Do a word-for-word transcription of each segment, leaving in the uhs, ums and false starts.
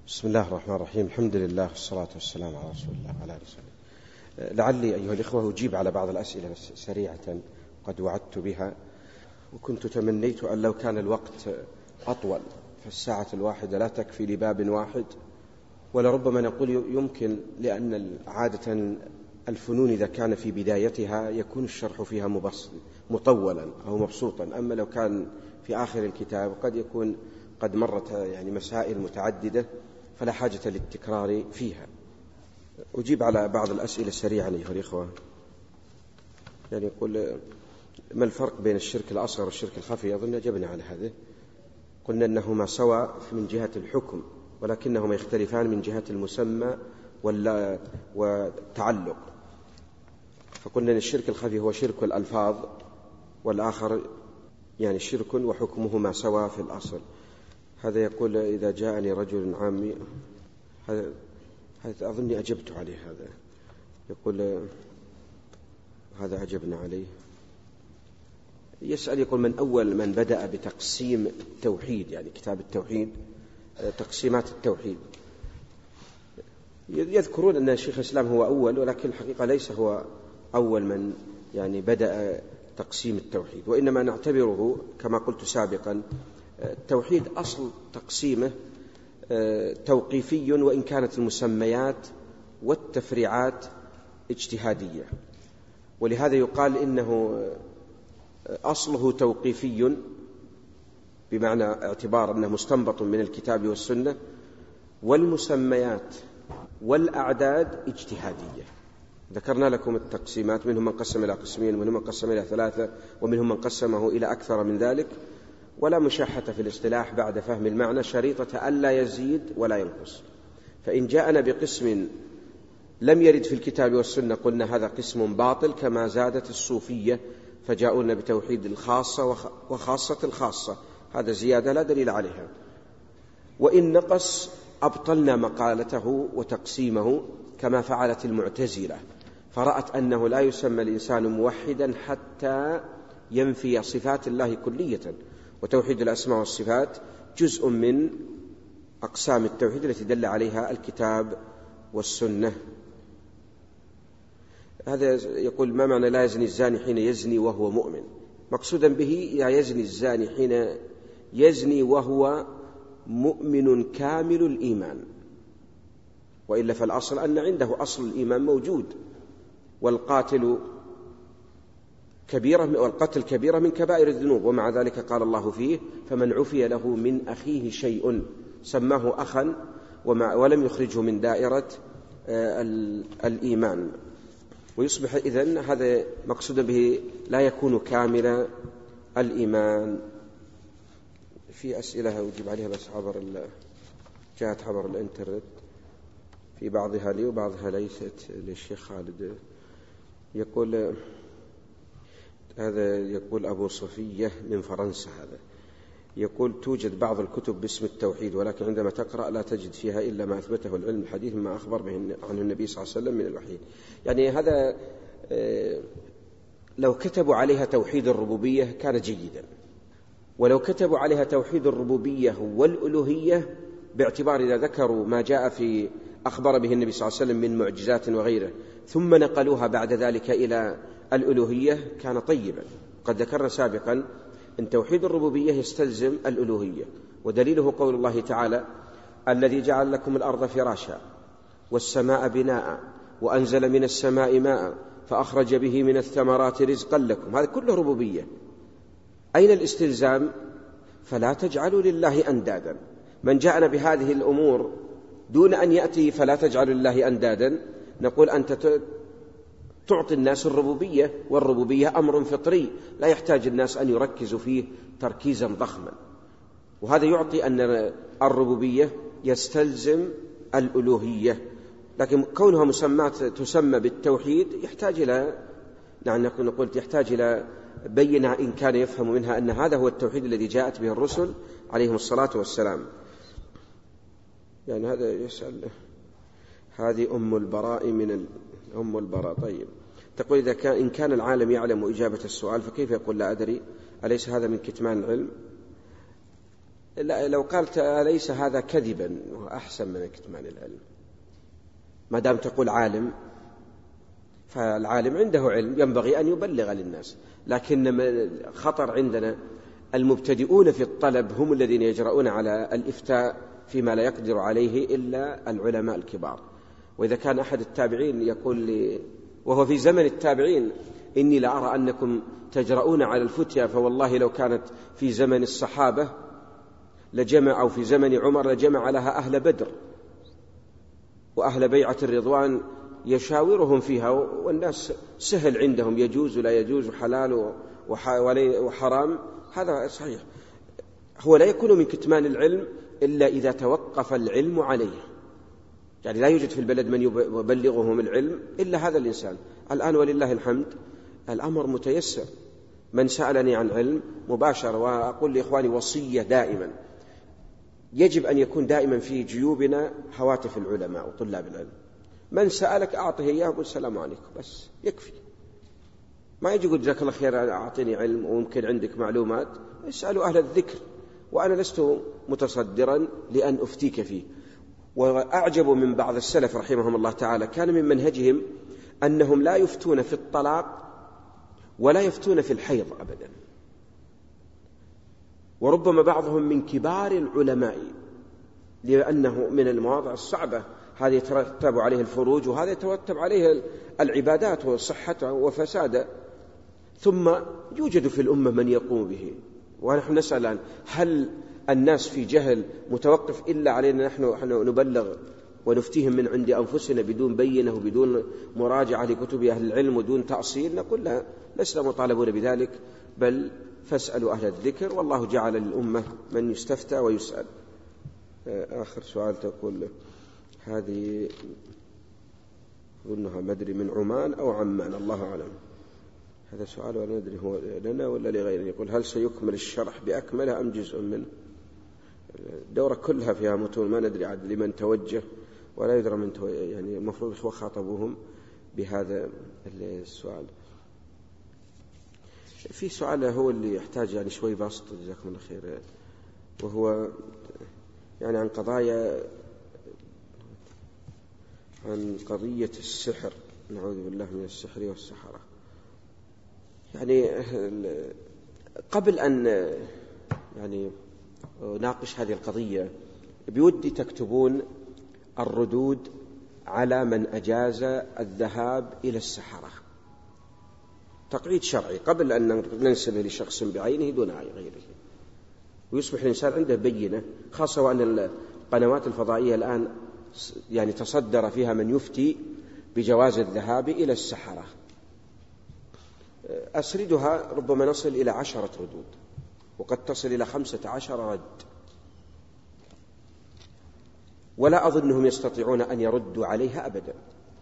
بسم الله الرحمن الرحيم. الحمد لله والصلاة والسلام على رسول الله وعلى آله وصحبه. لعلي أيها الإخوة أجيب على بعض الأسئلة سريعة قد وعدت بها، وكنت تمنيت أن لو كان الوقت أطول، فالساعة الواحدة لا تكفي لباب واحد، ولربما نقول يمكن، لأن عادة الفنون إذا كان في بدايتها يكون الشرح فيها مبسط مطولا أو مبسوطا، أما لو كان في آخر الكتاب قد يكون قد مرت يعني مسائل متعددة فلا حاجة للتكرار فيها. أجيب على بعض الأسئلة سريعا أيها الإخوة. يعني يقول: ما الفرق بين الشرك الأصغر والشرك الخفي؟ أظن أجبنا على هذا، قلنا أنهما سواء من جهة الحكم، ولكنهما يختلفان من جهة المسمى والتعلق. فقلنا أن الشرك الخفي هو شرك الألفاظ، والآخر يعني شرك وحكمهما سواء في الأصل. هذا يقول: إذا جاءني رجل عامي، هذا أظني أجبت عليه. هذا يقول: هذا أجبنا عليه. يسأل يقول: من أول من بدأ بتقسيم التوحيد، يعني كتاب التوحيد، تقسيمات التوحيد؟ يذكرون أن شيخ الإسلام هو أول، ولكن الحقيقة ليس هو أول من يعني بدأ تقسيم التوحيد، وإنما نعتبره كما قلت سابقا التوحيد أصل تقسيمه توقيفي، وإن كانت المسميات والتفريعات اجتهادية، ولهذا يقال إنه أصله توقيفي، بمعنى اعتبار أنه مستنبط من الكتاب والسنة، والمسميات والأعداد اجتهادية. ذكرنا لكم التقسيمات، منهم من قسم إلى قسمين، ومنهم من قسم إلى ثلاثة، ومنهم من قسمه إلى أكثر من ذلك، ولا مشاحة في الاصطلاح بعد فهم المعنى، شريطة ألا يزيد ولا ينقص. فإن جاءنا بقسم لم يرد في الكتاب والسنة قلنا هذا قسم باطل، كما زادت الصوفية فجاءونا بتوحيد الخاصة وخاصة الخاصة، هذا زيادة لا دليل عليها. وإن نقص أبطلنا مقالته وتقسيمه، كما فعلت المعتزلة، فرأت أنه لا يسمى الإنسان موحدا حتى ينفي صفات الله كلية، وتوحيد الأسماء والصفات جزء من أقسام التوحيد التي دل عليها الكتاب والسنة. هذا يقول: ما معنى لا يزني الزاني حين يزني وهو مؤمن؟ مقصودا به لا يزني الزاني حين يزني وهو مؤمن كامل الإيمان، وإلا فالأصل أن عنده أصل الإيمان موجود، والقاتل كبيرة والقتل كبيرة من كبائر الذنوب، ومع ذلك قال الله فيه: فمن عفي له من أخيه شيء سماه أخا ولم يخرجه من دائرة الإيمان، ويصبح إذن هذا مقصود به لا يكون كامل الإيمان. في أسئلة أجيب عليها بس عبر جاءت عبر الإنترنت، في بعضها لي وبعضها ليست للشيخ خالد. يقول هذا يقول أبو صفية من فرنسا، هذا يقول: توجد بعض الكتب باسم التوحيد، ولكن عندما تقرأ لا تجد فيها إلا ما أثبته العلم الحديث مما أخبر به عنه النبي صلى الله عليه وسلم من الوحي. يعني هذا لو كتبوا عليها توحيد الربوبية كان جيدا، ولو كتبوا عليها توحيد الربوبية والألوهية، باعتبار إذا ذكروا ما جاء في أخبر به النبي صلى الله عليه وسلم من معجزات وغيره ثم نقلوها بعد ذلك إلى الألوهية كان طيبا. قد ذكرنا سابقا أن توحيد الربوبية يستلزم الألوهية، ودليله قول الله تعالى: الذي جعل لكم الأرض فراشا والسماء بناء وأنزل من السماء ماء فأخرج به من الثمرات رزقا لكم. هذا كله ربوبية. أين الاستلزام؟ فلا تجعلوا لله أندادا. من جاءنا بهذه الأمور دون أن يأتي فلا تجعلوا لله أندادا، نقول أنت تعطي الناس الربوبية، والربوبية أمر فطري لا يحتاج الناس أن يركزوا فيه تركيزا ضخما، وهذا يعطي أن الربوبية يستلزم الألوهية. لكن كونها مسمات تسمى بالتوحيد يحتاج إلى نعم نقول يحتاج إلى بينة إن كان يفهم منها أن هذا هو التوحيد الذي جاءت به الرسل عليهم الصلاة والسلام. يعني هذا يسأل هذه أم البراء من أم البراء. طيب، تقول: إذا كان إن كان العالم يعلم إجابة السؤال فكيف يقول لا أدري؟ أليس هذا من كتمان العلم؟ لو قالت أليس هذا كذبا أحسن من كتمان العلم؟ ما دام تقول عالم، فالعالم عنده علم ينبغي أن يبلغ للناس، لكن خطر عندنا المبتدئون في الطلب هم الذين يجرؤون على الإفتاء فيما لا يقدر عليه إلا العلماء الكبار. وإذا كان أحد التابعين يقول لي وهو في زمن التابعين إني لأرى أنكم تجرؤون على الفتيا، فوالله لو كانت في زمن الصحابة لجمع أو في زمن عمر لجمع لها أهل بدر وأهل بيعة الرضوان يشاورهم فيها، والناس سهل عندهم يجوز ولا يجوز حلال وحرام. هذا صحيح. هو لا يكون من كتمان العلم إلا إذا توقف العلم عليه، يعني لا يوجد في البلد من يبلغهم العلم إلا هذا الإنسان. الآن ولله الحمد الأمر متيسر، من سألني عن علم مباشرة. وأقول لإخواني وصية دائما، يجب أن يكون دائما في جيوبنا هواتف العلماء وطلاب العلم. من سألك أعطه إياه وقل السلام عليكم، بس يكفي. ما يجي يقول جزاك الله خير أعطيني علم وممكن عندك معلومات، اسألوا أهل الذكر، وأنا لست متصدرا لأن أفتيك فيه. وأعجب من بعض السلف رحمهم الله تعالى، كان من منهجهم أنهم لا يفتون في الطلاق ولا يفتون في الحيض أبدا، وربما بعضهم من كبار العلماء، لأنه من المواضع الصعبة، هذا يترتب عليه الفروج وهذا يترتب عليه العبادات وصحته وفساده، ثم يوجد في الأمة من يقوم به. ونحن نسأل عن هل الناس في جهل متوقف إلا علينا نحن نبلغ ونفتيهم من عند أنفسنا بدون بينة وبدون مراجعة لكتب أهل العلم ودون تأصيل؟ نقول لا، لسنا مطالبون بذلك، بل فاسألوا أهل الذكر، والله جعل للأمة من يستفتى ويسأل. آخر سؤال تقول هذه أظنها مدري من عمان أو عمان الله أعلم، هذا سؤال ولا ندري هو لنا ولا لغيرنا. يقول هل سيكمل الشرح بأكمله أم جزء منه؟ الدورة كلها فيها متون، ما ندري عاد لمن توجه ولا يدرى من توجه، يعني المفروض الإخوة خاطبوهم بهذا السؤال. في سؤال هو اللي يحتاج يعني شوي بسط جزاكم الله خير، وهو يعني عن قضايا عن قضية السحر، نعوذ بالله من السحر والسحرة. يعني قبل أن يعني ناقش هذه القضية بودي تكتبون الردود على من أجاز الذهاب إلى السحرة، تقعيد شرعي قبل أن ننسبه لشخص بعينه دون غيره، ويصبح الإنسان عنده بينة، خاصة وأن القنوات الفضائية الآن يعني تصدر فيها من يفتي بجواز الذهاب إلى السحرة. أسردها ربما نصل إلى عشرة ردود، وقد تصل إلى خمسة عشر رد، ولا أظنهم يستطيعون أن يردوا عليها أبدا.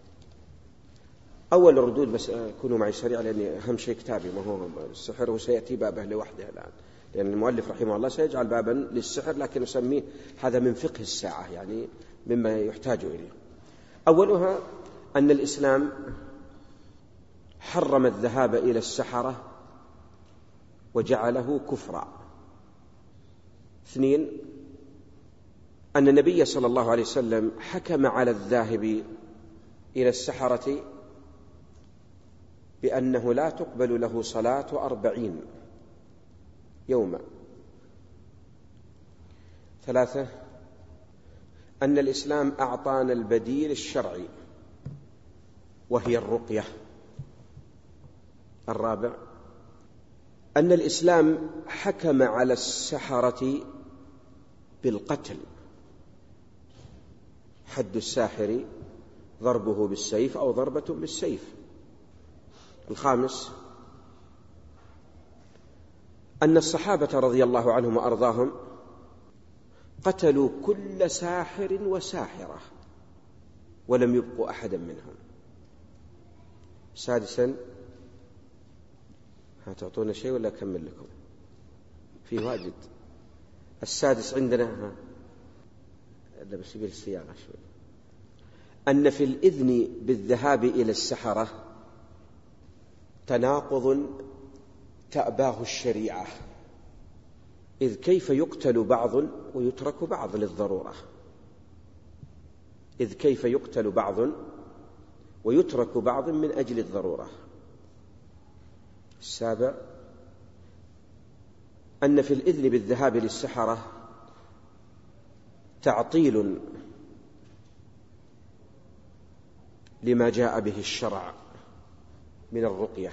أول الردود، بس كونوا معي سريع لأن أهم شيء كتابي، ما هو السحر وسيأتي بابه لوحده الآن، لأن المؤلف رحمه الله سيجعل بابا للسحر، لكن نسميه هذا من فقه الساعة، يعني مما يحتاج إليه. أولها أن الإسلام حرم الذهاب إلى السحرة وجعله كفرا. اثنين، أن النبي صلى الله عليه وسلم حكم على الذاهب إلى السحرة بأنه لا تقبل له صلاة أربعين يوما. ثلاثة، أن الإسلام أعطانا البديل الشرعي وهي الرقية. الرابع، أن الإسلام حكم على السحرة بالقتل، حد الساحر ضربه بالسيف أو ضربة بالسيف. الخامس، أن الصحابة رضي الله عنهم وأرضاهم قتلوا كل ساحر وساحرة ولم يبقوا أحدا منهم. سادسا، هتعطونا شيء ولا أكمل لكم؟ في واجد. السادس عندنا ها هذا بس يبي الصياغة شوي، أن في الإذن بالذهاب إلى السحرة تناقض تأباه الشريعة، إذ كيف يقتل بعض ويترك بعض للضرورة إذ كيف يقتل بعض ويترك بعض من أجل الضرورة. السابع أن في الإذن بالذهاب للسحرة تعطيل لما جاء به الشرع من الرقية.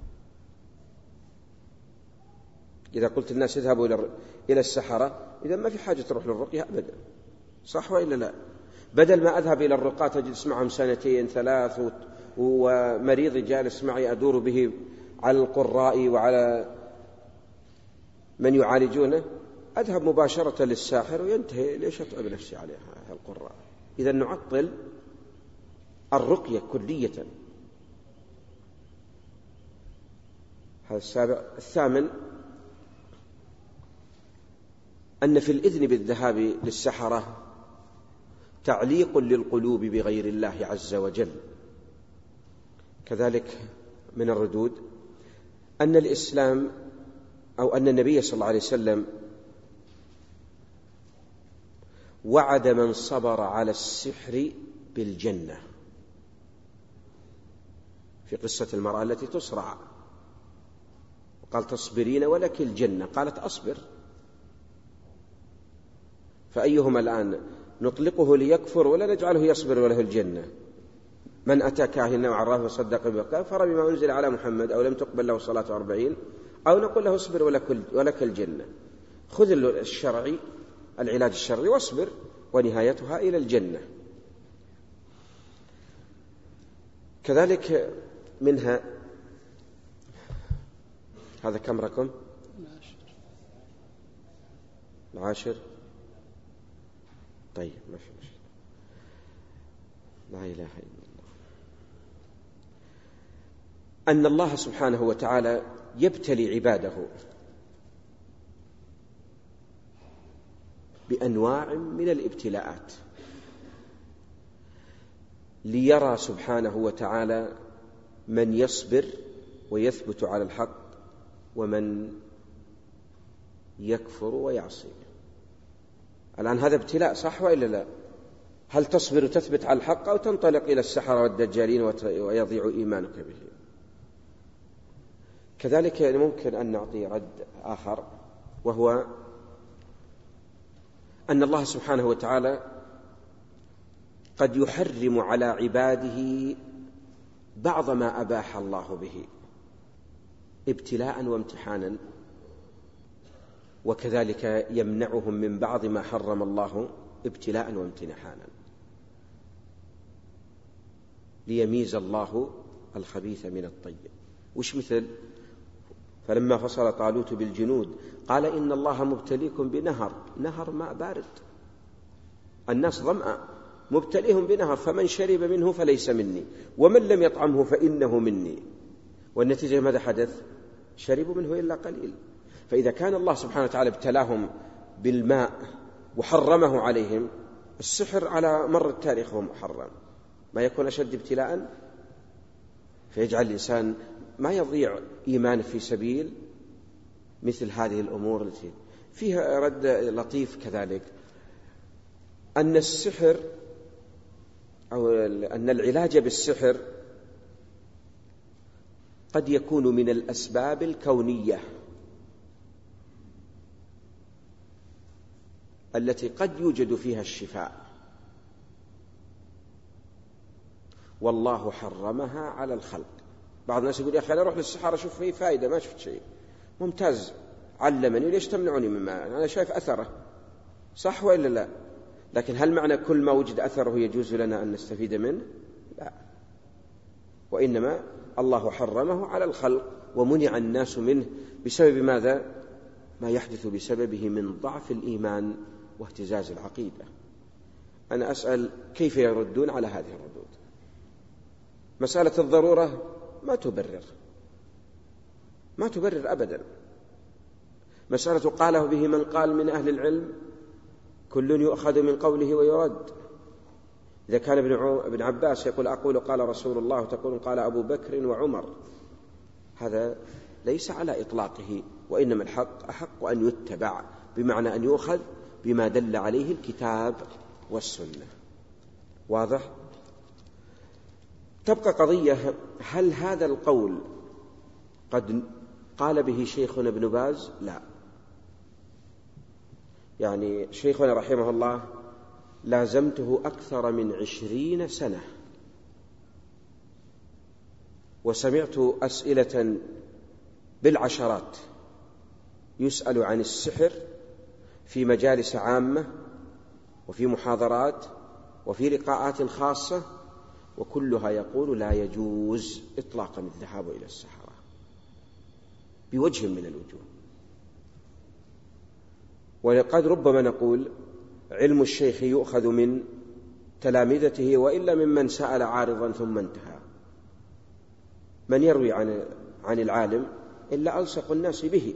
إذا قلت الناس يذهبوا إلى السحرة إذا ما في حاجة تروح للرقية أبدا، صح وإلا لا؟ بدل ما أذهب إلى الرقاة أجلس معهم سنتين ثلاث ومريض جالس معي أدور به على القراء وعلى من يعالجونه، أذهب مباشرة للساحر وينتهي، ليش أتعب نفسي على القراء؟ إذا نعطل الرقية كلية. هذا السابع. الثامن أن في الإذن بالذهاب للسحرة تعليق للقلوب بغير الله عز وجل. كذلك من الردود أن الإسلام أو أن النبي صلى الله عليه وسلم وعد من صبر على السحر بالجنة في قصة المرأة التي تصرع، قال تصبرين ولك الجنة، قالت أصبر. فأيهما الآن نطلقه ليكفر ولا نجعله يصبر وله الجنة؟ من أتى كاهنا وعرافه وصدق به كفر بما أنزل على محمد أو لم تقبل له صلاة أربعين، أو نقول له اصبر ولك الجنة. خذ الشرعي العلاج الشرعي واصبر ونهايتها إلى الجنة. كذلك منها هذا كم رقم؟ العاشر. طيب ما في مشكلة. لا إله إلا الله. أن الله سبحانه وتعالى يبتلي عباده بأنواع من الابتلاءات ليرى سبحانه وتعالى من يصبر ويثبت على الحق ومن يكفر ويعصي. الآن هذا ابتلاء، صح وإلا لا؟ هل تصبر وتثبت على الحق أو تنطلق إلى السحرة والدجالين ويضيع إيمانك به؟ كذلك ممكن أن نعطي رد آخر، وهو أن الله سبحانه وتعالى قد يحرم على عباده بعض ما أباح الله به ابتلاء وامتحانا، وكذلك يمنعهم من بعض ما حرم الله ابتلاء وامتحانا ليميز الله الخبيث من الطيب. وش مثل؟ فلما فصل طالوت بالجنود قال إن الله مبتليكم بنهر، نهر ماء بارد، الناس ظمأ، مبتليهم بنهر فمن شرب منه فليس مني ومن لم يطعمه فإنه مني. والنتيجة ماذا حدث؟ شربوا منه إلا قليل. فإذا كان الله سبحانه وتعالى ابتلاهم بالماء وحرمه عليهم، السحر على مر التاريخ هو محرم، ما يكون أشد ابتلاء؟ فيجعل الإنسان ما يضيع إيمانه في سبيل مثل هذه الأمور التي فيها رد لطيف. كذلك أن السحر أو أن العلاج بالسحر قد يكون من الأسباب الكونية التي قد يوجد فيها الشفاء، والله حرمها على الخلق. بعض الناس يقول يا أخي أنا أروح للسحرة أشوف فيه فائدة، ما شفت شيء. ممتاز، علمني، ليش تمنعني مما أنا شايف أثره؟ صح وإلا لا؟ لكن هل معنى كل ما وجد أثره يجوز لنا أن نستفيد منه؟ لا، وإنما الله حرمه على الخلق ومنع الناس منه بسبب ماذا؟ ما يحدث بسببه من ضعف الإيمان واهتزاز العقيدة. أنا أسأل كيف يردون على هذه الردود؟ مسألة الضرورة ما تبرر، ما تبرر أبدا. مسألة قاله به من قال من أهل العلم كل يؤخذ من قوله ويرد. إذا كان ابن عباس يقول أقول قال رسول الله تقول قال أبو بكر وعمر، هذا ليس على إطلاقه، وإنما الحق أحق أن يتبع بمعنى أن يؤخذ بما دل عليه الكتاب والسنة. واضح؟ تبقى قضية: هل هذا القول قد قال به شيخنا ابن باز؟ لا. يعني شيخنا رحمه الله لازمته أكثر من عشرين سنة، وسمعت أسئلة بالعشرات يسأل عن السحر في مجالس عامة وفي محاضرات وفي لقاءات خاصة، وكلها يقول لا يجوز إطلاقا الذهاب إلى السحرة بوجه من الوجوه. ولقد ربما نقول علم الشيخ يؤخذ من تلامذته وإلا ممن سأل عارضا ثم انتهى. من يروي عن عن العالم إلا ألصق الناس به.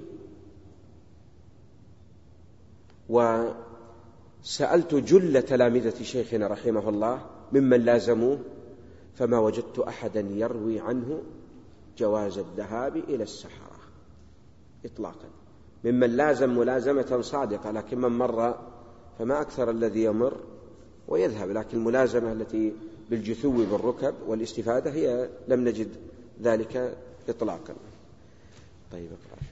وسألت جل تلامذة شيخنا رحمه الله ممن لازموه فما وجدت أحدا يروي عنه جواز الذهاب إلى السحرة إطلاقا، ممن لازم ملازمة صادقة، لكن من مر فما أكثر الذي يمر ويذهب، لكن الملازمة التي بالجثو بالركب والاستفادة هي لم نجد ذلك إطلاقا. طيب اقرأ.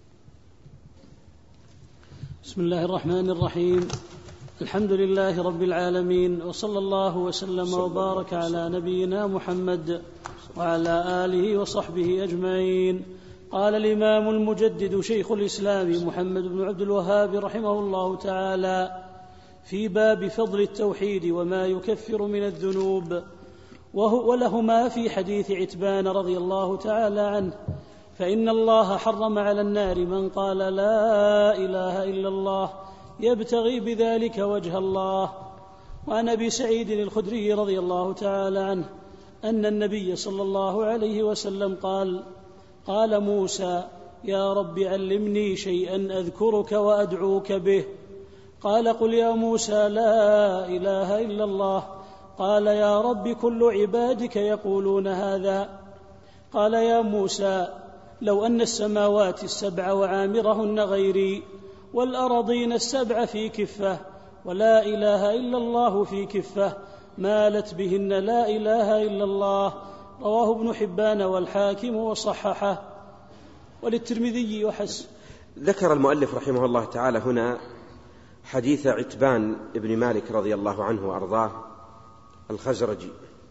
بسم الله الرحمن الرحيم. الحمد لله رب العالمين، وصلى الله وسلم وبارك على نبينا محمد وعلى آله وصحبه أجمعين. قال الإمام المجدد شيخ الإسلام محمد بن عبد الوهاب رحمه الله تعالى في باب فضل التوحيد وما يكفر من الذنوب، ولهما في حديث عتبان رضي الله تعالى عنه: فإن الله حرم على النار من قال لا إله إلا الله يبتغي بذلك وجه الله. وعن أبي سعيد الخدري رضي الله تعالى عنه أن النبي صلى الله عليه وسلم قال: قال موسى: يا رب علمني شيئا أذكرك وأدعوك به. قال: قل يا موسى لا إله إلا الله. قال: يا رب كل عبادك يقولون هذا. قال: يا موسى لو أن السماوات السبع وعامرهن غيري والأرضين السبع في كفة ولا إله إلا الله في كفة مالت بهن لا إله إلا الله. رواه ابن حبان والحاكم وصححه، وللترمذي وحسن. ذكر المؤلف رحمه الله تعالى هنا حديث عتبان ابن مالك رضي الله عنه وأرضاه الخزرجي،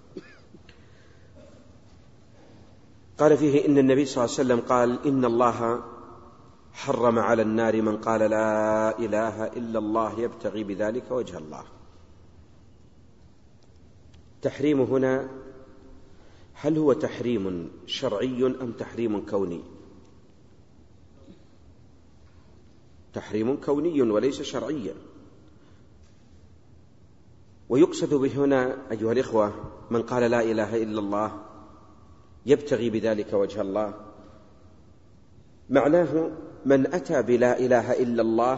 قال فيه إن النبي صلى الله عليه وسلم قال: إن الله حرم على النار من قال لا إله إلا الله يبتغي بذلك وجه الله. تحريم هنا هل هو تحريم شرعي أم تحريم كوني؟ تحريم كوني وليس شرعيا. ويقصد به هنا أيها الإخوة من قال لا إله إلا الله يبتغي بذلك وجه الله، معناه من أتى بلا إله إلا الله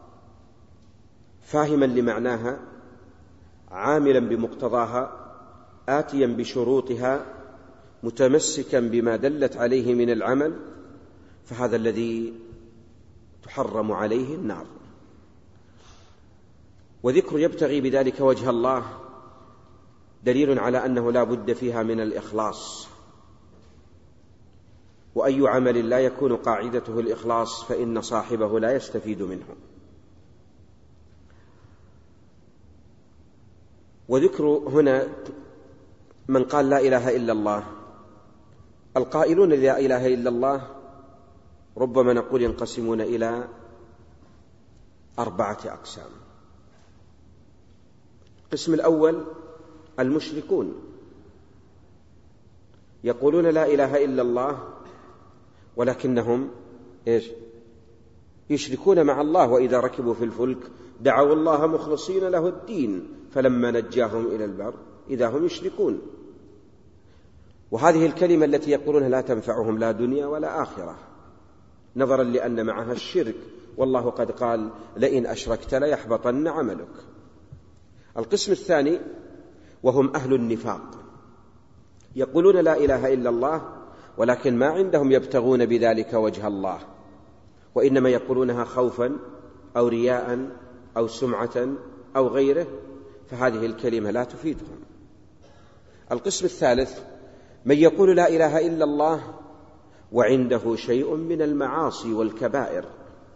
فاهما لمعناها عاملا بمقتضاها آتيا بشروطها متمسكا بما دلت عليه من العمل، فهذا الذي تحرم عليه النار. وذكر يبتغي بذلك وجه الله دليل على أنه لا بد فيها من الإخلاص، وأي عمل لا يكون قاعدته الإخلاص فإن صاحبه لا يستفيد منه. وذكر هنا من قال لا إله إلا الله، القائلون لا إله إلا الله ربما نقول ينقسمون إلى أربعة أقسام. القسم الأول المشركون، يقولون لا إله إلا الله ولكنهم إيش؟ يشركون مع الله، وإذا ركبوا في الفلك دعوا الله مخلصين له الدين فلما نجاهم إلى البر إذا هم يشركون. وهذه الكلمة التي يقولونها لا تنفعهم لا دنيا ولا آخرة، نظرا لأن معها الشرك، والله قد قال: لئن أشركت ليحبطن عملك. القسم الثاني وهم أهل النفاق، يقولون لا إله إلا الله ولكن ما عندهم يبتغون بذلك وجه الله، وإنما يقولونها خوفا أو رياء أو سمعة أو غيره، فهذه الكلمة لا تفيدهم. القسم الثالث من يقول لا إله إلا الله وعنده شيء من المعاصي والكبائر،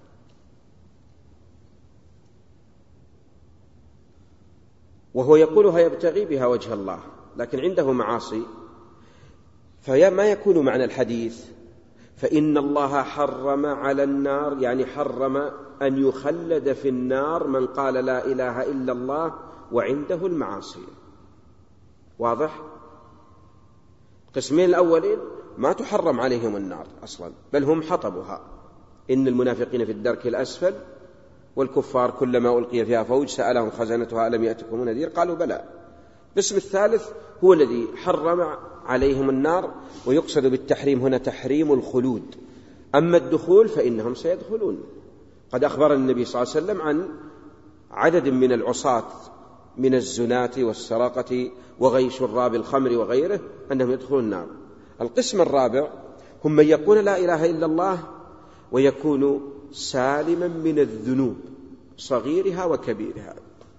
وهو يقولها يبتغي بها وجه الله، لكن عنده معاصي، فما يكون معنى الحديث فإن الله حرم على النار، يعني حرم أن يخلد في النار من قال لا إله إلا الله وعنده المعاصي. واضح؟ القسمين الأولين ما تحرم عليهم النار أصلا، بل هم حطبها، إن المنافقين في الدرك الأسفل والكفار كلما ألقي فيها فوج سألهم خزنتها ألم يأتكم نذير قالوا بلى. القسم الثالث هو الذي حرم عليهم النار، ويقصد بالتحريم هنا تحريم الخلود، أما الدخول فإنهم سيدخلون. قد أخبر النبي صلى الله عليه وسلم عن عدد من العصاة من الزناة والسرقة وغي شراب الخمر وغيره أنهم يدخلون النار. القسم الرابع هم من يقول لا إله إلا الله ويكون سالما من الذنوب صغيرها وكبيرها،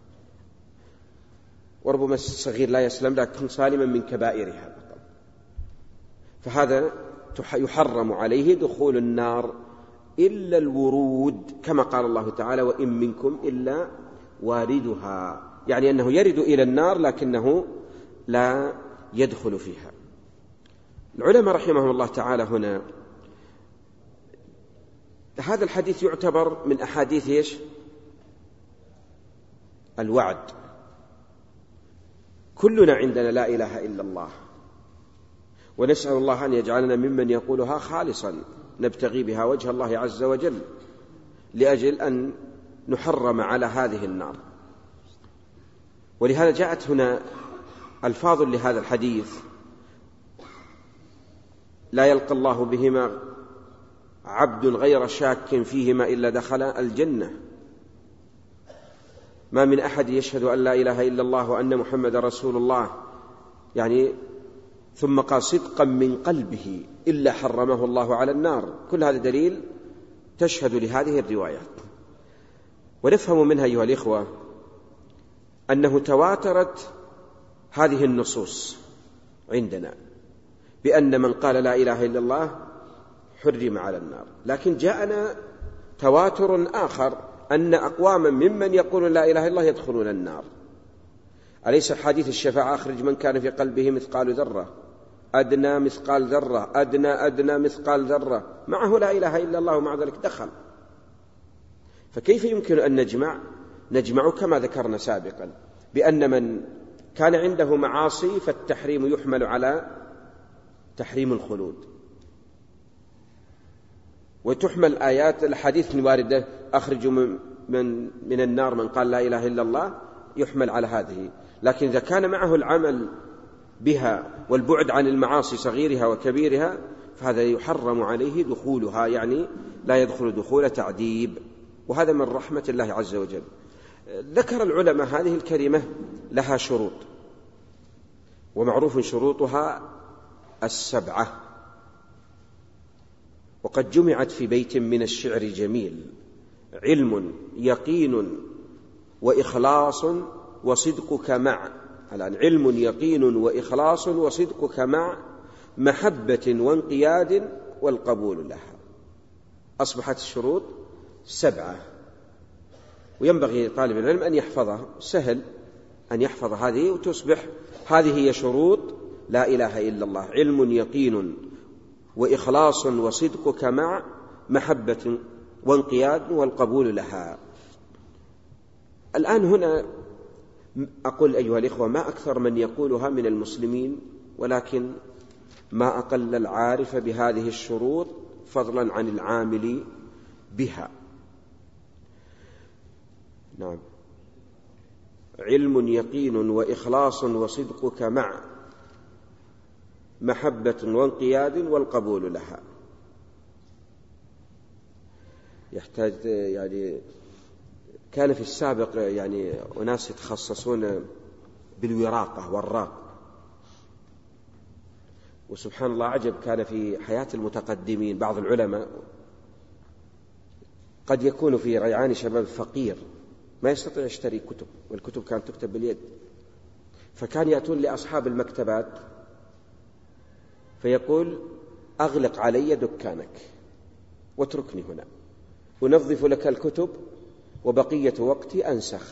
وربما الصغير لا يسلم لكن سالما من كبائرها، فهذا يحرم عليه دخول النار إلا الورود، كما قال الله تعالى وإن منكم إلا واردها، يعني أنه يرد إلى النار لكنه لا يدخل فيها. العلماء رحمهم الله تعالى هنا هذا الحديث يعتبر من أحاديث إيش؟ الوعد. كلنا عندنا لا إله إلا الله، ونسأل الله أن يجعلنا ممن يقولها خالصا نبتغي بها وجه الله عز وجل، لأجل أن نحرم على هذه النار. ولهذا جاءت هنا ألفاظ لهذا الحديث لا يلقى الله بهما عبد غير شاك فيهما إلا دخل الجنة. ما من أحد يشهد أن لا إله إلا الله وأن محمد رسول الله، يعني ثم قال صدقا من قلبه إلا حرمه الله على النار. كل هذا دليل تشهد لهذه الروايات. ونفهم منها أيها الإخوة أنه تواترت هذه النصوص عندنا بأن من قال لا إله إلا الله حرم على النار، لكن جاءنا تواتر آخر أن أقواما ممن يقول لا إله إلا الله يدخلون النار. أليس حديث الشفاعة أخرج من كان في قلبه مثقال ذرة أدنى مثقال ذرة أدنى أدنى مثقال ذرة معه لا إله إلا الله ومع ذلك دخل؟ فكيف يمكن أن نجمع نجمع كما ذكرنا سابقا بأن من كان عنده معاصي فالتحريم يحمل على تحريم الخلود، وتحمل آيات الحديث الواردة أخرجوا من, من, من النار من قال لا إله إلا الله يحمل على هذه. لكن إذا كان معه العمل بها والبعد عن المعاصي صغيرها وكبيرها فهذا يحرم عليه دخولها، يعني لا يدخل دخول تعذيب، وهذا من رحمة الله عز وجل. ذكر العلماء هذه الكلمة لها شروط، ومعروف شروطها السبعة، وقد جمعت في بيت من الشعر جميل: علم يقين وإخلاص وصدقك مع، الآن علم يقين وإخلاص وصدقك مع محبة وانقياد والقبول لها. أصبحت الشروط سبعة، وينبغي طالب العلم أن يحفظها، سهل أن يحفظ هذه وتصبح هذه هي شروط لا إله إلا الله: علم يقين وإخلاص وصدقك مع محبة وانقياد والقبول لها. الآن هنا أقول أيها الإخوة ما أكثر من يقولها من المسلمين، ولكن ما أقل العارف بهذه الشروط فضلا عن العامل بها. نعم، علم يقين وإخلاص وصدقك مع محبة وانقياد والقبول لها. يحتاج يعني كان في السابق يعني أناس يتخصصون بالوراقة والراق، وسبحان الله عجب كان في حياة المتقدمين بعض العلماء قد يكون في ريعان شباب فقير ما يستطيع يشتري كتب، والكتب كانت تكتب باليد، فكان يأتون لأصحاب المكتبات فيقول أغلق علي دكانك واتركني هنا أنظف لك الكتب وبقية وقتي أنسخ.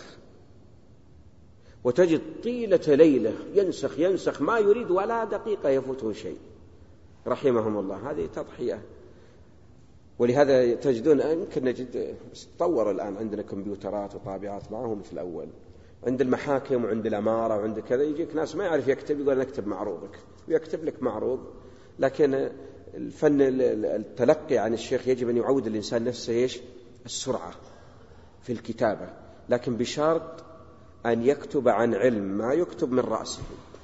وتجد طيلة ليلة ينسخ ينسخ ما يريد ولا دقيقة يفوته شيء، رحمهم الله. هذه تضحية. ولهذا تجدون يمكن نجد تطور الآن، عندنا كمبيوترات وطابعات معهم مثل الأول، عند المحاكم وعند الأمارة وعند كذا يجيك ناس ما يعرف يكتب يقول نكتب معروضك ويكتب لك معروض. لكن الفن التلقي عن الشيخ يجب أن يعود الإنسان نفسه إيش؟ السرعة في الكتابة، لكن بشرط أن يكتب عن علم، ما يكتب من رأسه.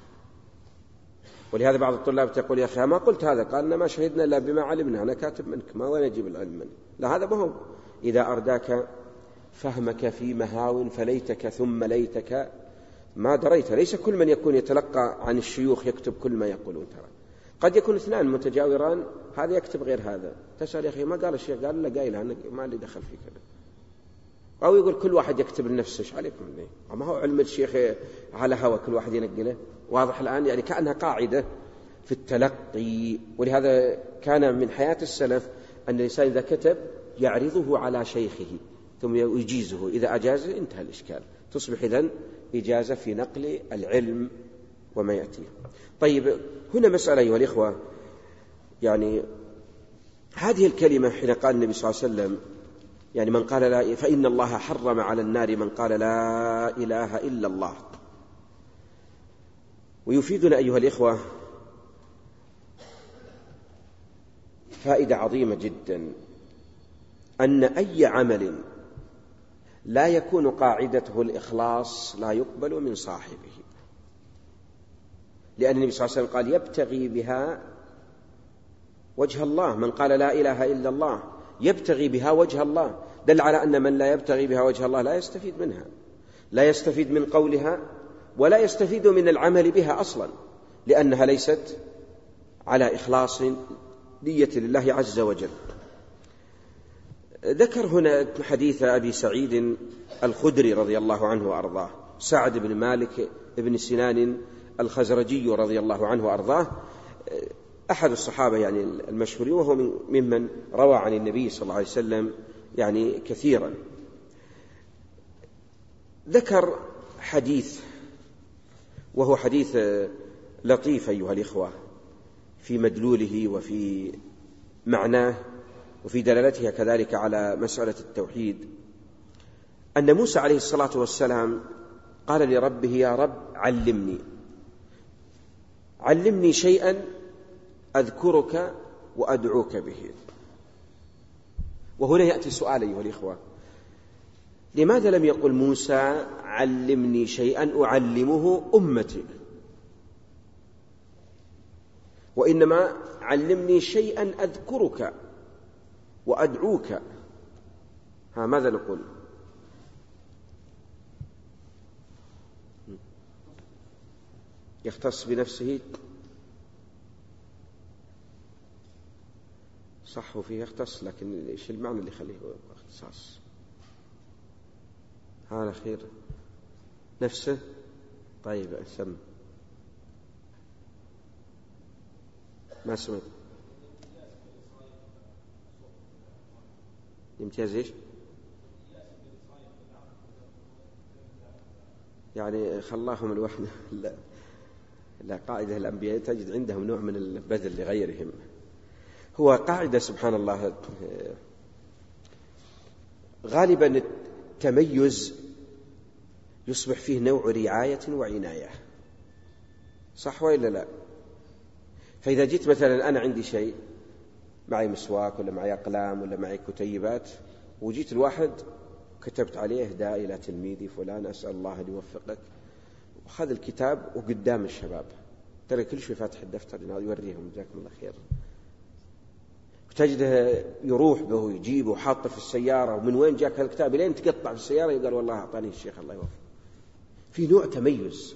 ولهذا بعض الطلاب تقول يا أخي ما قلت هذا، قال ما شهدنا إلا بما علمنا، أنا كاتب منك ما وين أجيب العلم منه. لا، هذا مهم. إذا أرداك فهمك في مهاو فليتك ثم ليتك ما دريت. ليس كل من يكون يتلقى عن الشيوخ يكتب كل ما يقولون، ترى قد يكون اثنان متجاوران، هذا يكتب غير هذا. تسأل يا أخي ما قال الشيخ؟ قال لا قايل أنا ما لي دخل في كذا. أو يقول كل واحد يكتب لنفسه، إيش عليكم مني؟ ما هو علم الشيخ على هوا كل واحد ينقله. واضح الآن؟ يعني كأنها قاعدة في التلقي. ولهذا كان من حياة السلف أن الإنسان إذا كتب يعرضه على شيخه ثم يجيزه، إذا أجازه انتهى الإشكال، تصبح إذن إجازة في نقل العلم وما يأتيه. طيب، هنا مسألة أيها الإخوة، يعني هذه الكلمة حين قال النبي صلى الله عليه وسلم يعني من قال لا، فإن الله حرم على النار من قال لا إله إلا الله. ويفيدنا أيها الإخوة فائدة عظيمة جدا، أن أي عمل لا يكون قاعدته الإخلاص لا يقبل من صاحبه، لأن النبي صلى الله عليه وسلم قال يبتغي بها وجه الله. من قال لا إله إلا الله يبتغي بها وجه الله، دل على أن من لا يبتغي بها وجه الله لا يستفيد منها، لا يستفيد من قولها ولا يستفيد من العمل بها أصلا، لأنها ليست على إخلاص نية لله عز وجل. ذكر هنا حديث أبي سعيد الخدري رضي الله عنه وأرضاه، سعد بن مالك بن سنان الخزرجي رضي الله عنه وأرضاه، أحد الصحابة يعني المشهورين، وهو ممن روى عن النبي صلى الله عليه وسلم يعني كثيرا. ذكر حديث وهو حديث لطيف أيها الإخوة في مدلوله وفي معناه وفي دلالتها كذلك على مسألة التوحيد، أن موسى عليه الصلاة والسلام قال لربه يا رب علمني علمني شيئا أذكرك وأدعوك به. وهنا يأتي سؤال أيها الإخوة، لماذا لم يقل موسى علمني شيئا أعلمه أمتي، وإنما علمني شيئا أذكرك وأدعوك؟ ها ماذا نقول؟ يختص بنفسه، صح وفيه يختص، لكن إيش المعنى اللي يخليه اختصاص؟ هذا خير نفسه. طيب سم ما سمعت امتياز ايش؟ يعني خلاهم الوحدة. لا لا، قاعدة الأنبياء تجد عندهم نوع من البذل لغيرهم. هو قاعدة سبحان الله، غالبا التميز يصبح فيه نوع رعاية وعناية، صح وإلا لا؟ فإذا جيت مثلا أنا عندي شيء، معي مسواك ولا معي أقلام ولا معي كتيبات، وجيت الواحد كتبت عليه اهداء إلى تلميذي فلان أسأل الله أن يوفقك، وخذ الكتاب وقدام الشباب، ترى كل شوي فاتح الدفتر يوريهم جزاكم الله خير، تجده يروح به ويجيبه وحاطه في السيارة، ومن وين جاك هالكتاب؟ لين تقطع في السيارة يقول والله أعطاني الشيخ الله يوفقه. في نوع تميز،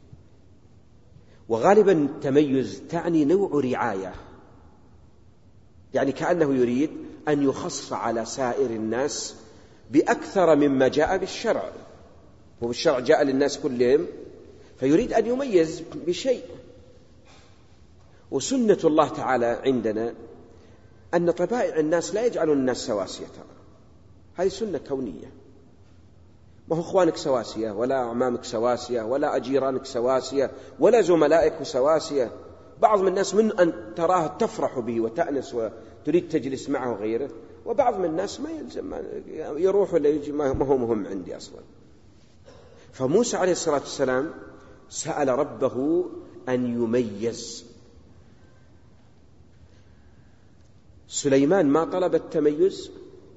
وغالبا التميز تعني نوع رعاية، يعني كأنه يريد أن يخص على سائر الناس بأكثر مما جاء بالشرع. وبالشرع جاء للناس كلهم، فيريد أن يميز بشيء. وسنة الله تعالى عندنا أن طبائع الناس لا يجعلون الناس سواسية، هذه سنة كونية. ما هو إخوانك سواسية، ولا أعمامك سواسية، ولا أجيرانك سواسية، ولا زملائك سواسية. بعض من الناس من أن تراه تفرح به وتأنس وتريد تجلس معه غيره، وبعض من الناس ما يلزم، يروح ولا يجي، ما هو مهم عندي أصلا. فموسى عليه الصلاة والسلام سأل ربه أن يميز. سليمان ما طلب التميز؟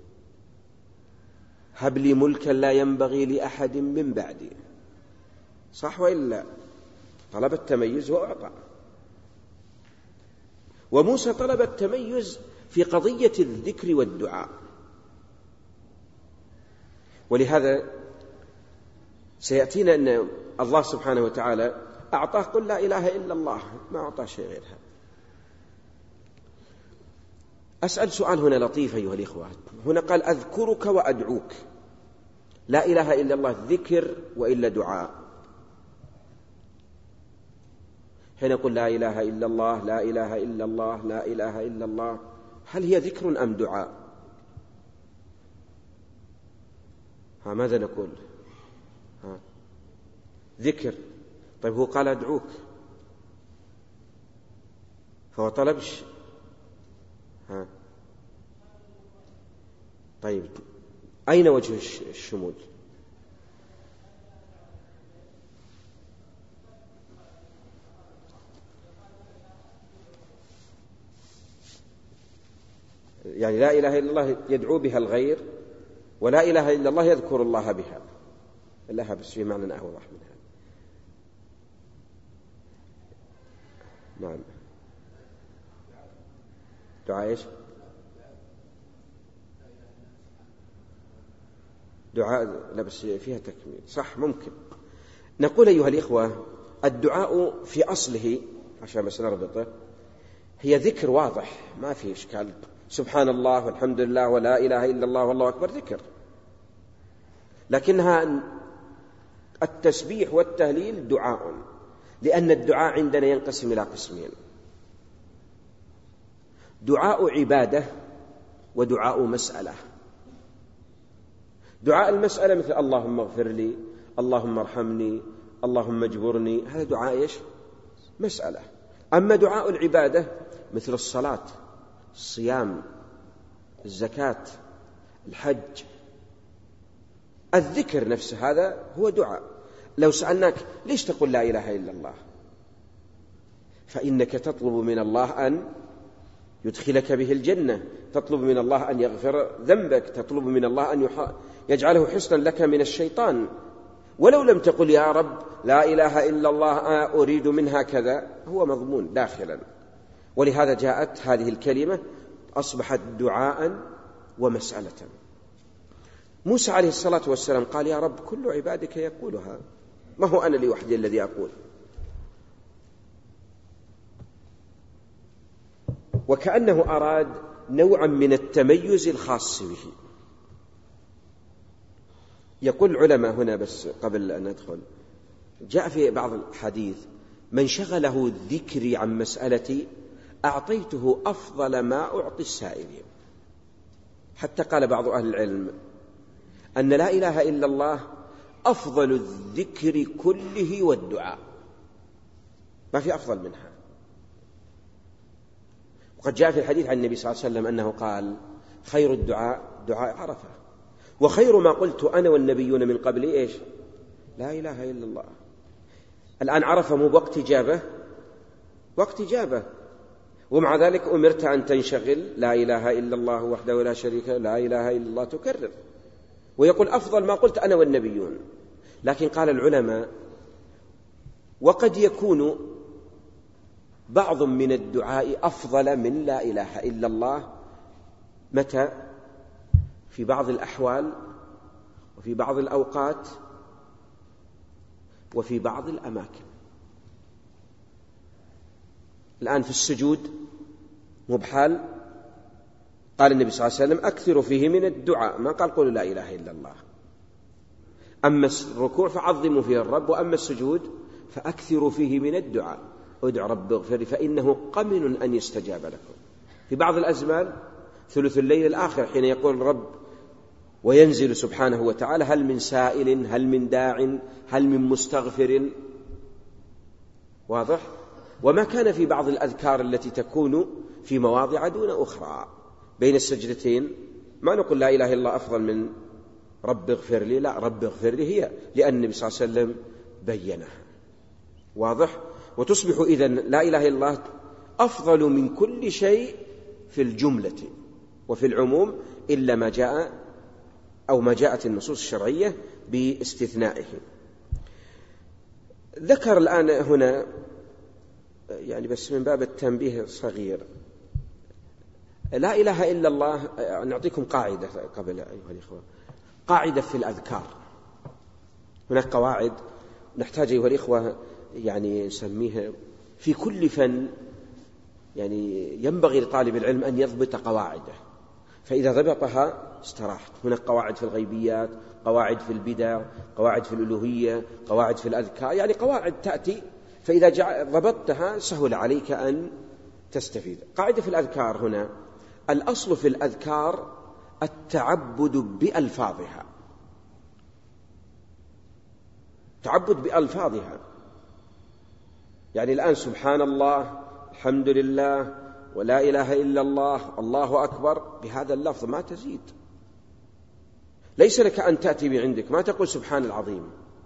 هب لي ملكا لا ينبغي لأحد من بعدي، صح وإلا؟ طلب التميز وأعطى. وموسى طلب التميز في قضية الذكر والدعاء. ولهذا سيأتينا أن الله سبحانه وتعالى أعطاه قل لا إله إلا الله، ما أعطاه شيء غيرها. أسأل سؤال هنا لطيف أيها الإخوة. هنا قال أذكرك وأدعوك، لا إله إلا الله ذكر وإلا دعاء؟ حين يقول لا إله إلا الله، لا إله إلا الله، لا إله إلا الله، هل هي ذكر أم دعاء؟ ها ماذا نقول؟ ها ذكر. طيب هو قال أدعوك، فهو طلبش. ها طيب أين وجه الشمول؟ يعني لا إله إلا الله يدعو بها الغير، ولا إله إلا الله يذكر الله بها. لها بس في معنى أوضح من هذا. نعم. دعاء إيش؟ دعاء لا بس فيها تكميل، صح ممكن. نقول أيها الإخوة الدعاء في أصله عشان بس نربطه هي ذكر واضح ما في إشكال. سبحان الله والحمد لله ولا إله إلا الله والله أكبر ذكر، لكنها التسبيح والتهليل دعاء، لأن الدعاء عندنا ينقسم إلى قسمين: دعاء عبادة ودعاء مسألة. دعاء المسألة مثل اللهم اغفر لي، اللهم ارحمني، اللهم اجبرني، هذا دعاء إيش؟ مسألة. أما دعاء العبادة مثل الصلاة، الصيام، الزكاة، الحج، الذكر نفسه، هذا هو دعاء. لو سألناك ليش تقول لا إله إلا الله؟ فإنك تطلب من الله أن يدخلك به الجنة، تطلب من الله أن يغفر ذنبك، تطلب من الله أن يجعله حسنا لك من الشيطان. ولو لم تقل يا رب لا إله إلا الله أريد منها كذا، هو مضمون داخلا. ولهذا جاءت هذه الكلمة أصبحت دعاء ومسألة. موسى عليه الصلاة والسلام قال يا رب كل عبادك يقولها، ما هو أنا لوحدي الذي أقول. وكأنه أراد نوعا من التميز الخاص به. يقول العلماء هنا بس قبل أن ندخل، جاء في بعض الحديث من شغله ذكري عن مسألتي أعطيته أفضل ما أعطي السائلين. حتى قال بعض أهل العلم أن لا إله إلا الله أفضل الذكر كله والدعاء، ما في أفضل منها. وقد جاء في الحديث عن النبي صلى الله عليه وسلم أنه قال خير الدعاء دعاء عرفة، وخير ما قلت أنا والنبيون من قبلي إيش؟ لا إله إلا الله. الآن عرفة مو بوقت إجابة، وقت إجابة، ومع ذلك أمرت أن تنشغل لا إله إلا الله وحده لا شريك له، لا إله إلا الله تكرر. ويقول أفضل ما قلت أنا والنبيون. لكن قال العلماء وقد يكون بعض من الدعاء أفضل من لا إله إلا الله. متى؟ في بعض الأحوال، وفي بعض الأوقات، وفي بعض الأماكن. الآن في السجود مو بحال قال النبي صلى الله عليه وسلم أكثروا فيه من الدعاء، ما قال قولوا لا إله إلا الله. أما الركوع فعظموا فيه الرب، وأما السجود فأكثروا فيه من الدعاء، ادعوا رب اغفر لي فإنه قمن أن يستجاب لكم. في بعض الأزمان ثلث الليل الآخر حين يقول الرب وينزل سبحانه وتعالى هل من سائل، هل من داع، هل من مستغفر، واضح؟ وما كان في بعض الأذكار التي تكون في مواضع دون أخرى بين السجدتين، ما نقول لا إله إلا الله أفضل من رب اغفر لي، لا، رب اغفر لي هي، لأن النبي صلى الله عليه وسلم بينها، واضح؟ وتصبح إذن لا إله إلا الله أفضل من كل شيء في الجملة وفي العموم إلا ما جاء أو ما جاءت النصوص الشرعية باستثنائه. ذكر الآن هنا يعني بس من باب التنبيه صغير، لا إله إلا الله، نعطيكم قاعدة قبل أيها الإخوة، قاعدة في الأذكار. هناك قواعد نحتاج أيها الإخوة يعني نسميها في كل فن، يعني ينبغي لطالب العلم أن يضبط قواعده، فإذا ضبطها استراحت. هناك قواعد في الغيبيات، قواعد في البدع، قواعد في الألوهية، قواعد في الأذكار، يعني قواعد تأتي، فإذا ضبطتها سهل عليك أن تستفيد. قاعدة في الأذكار هنا، الأصل في الأذكار التعبد بألفاظها، تعبد بألفاظها. يعني الآن سبحان الله، الحمد لله، ولا إله إلا الله، الله أكبر، بهذا اللفظ ما تزيد. ليس لك أن تأتي بعندك ما تقول سبحان العظيم،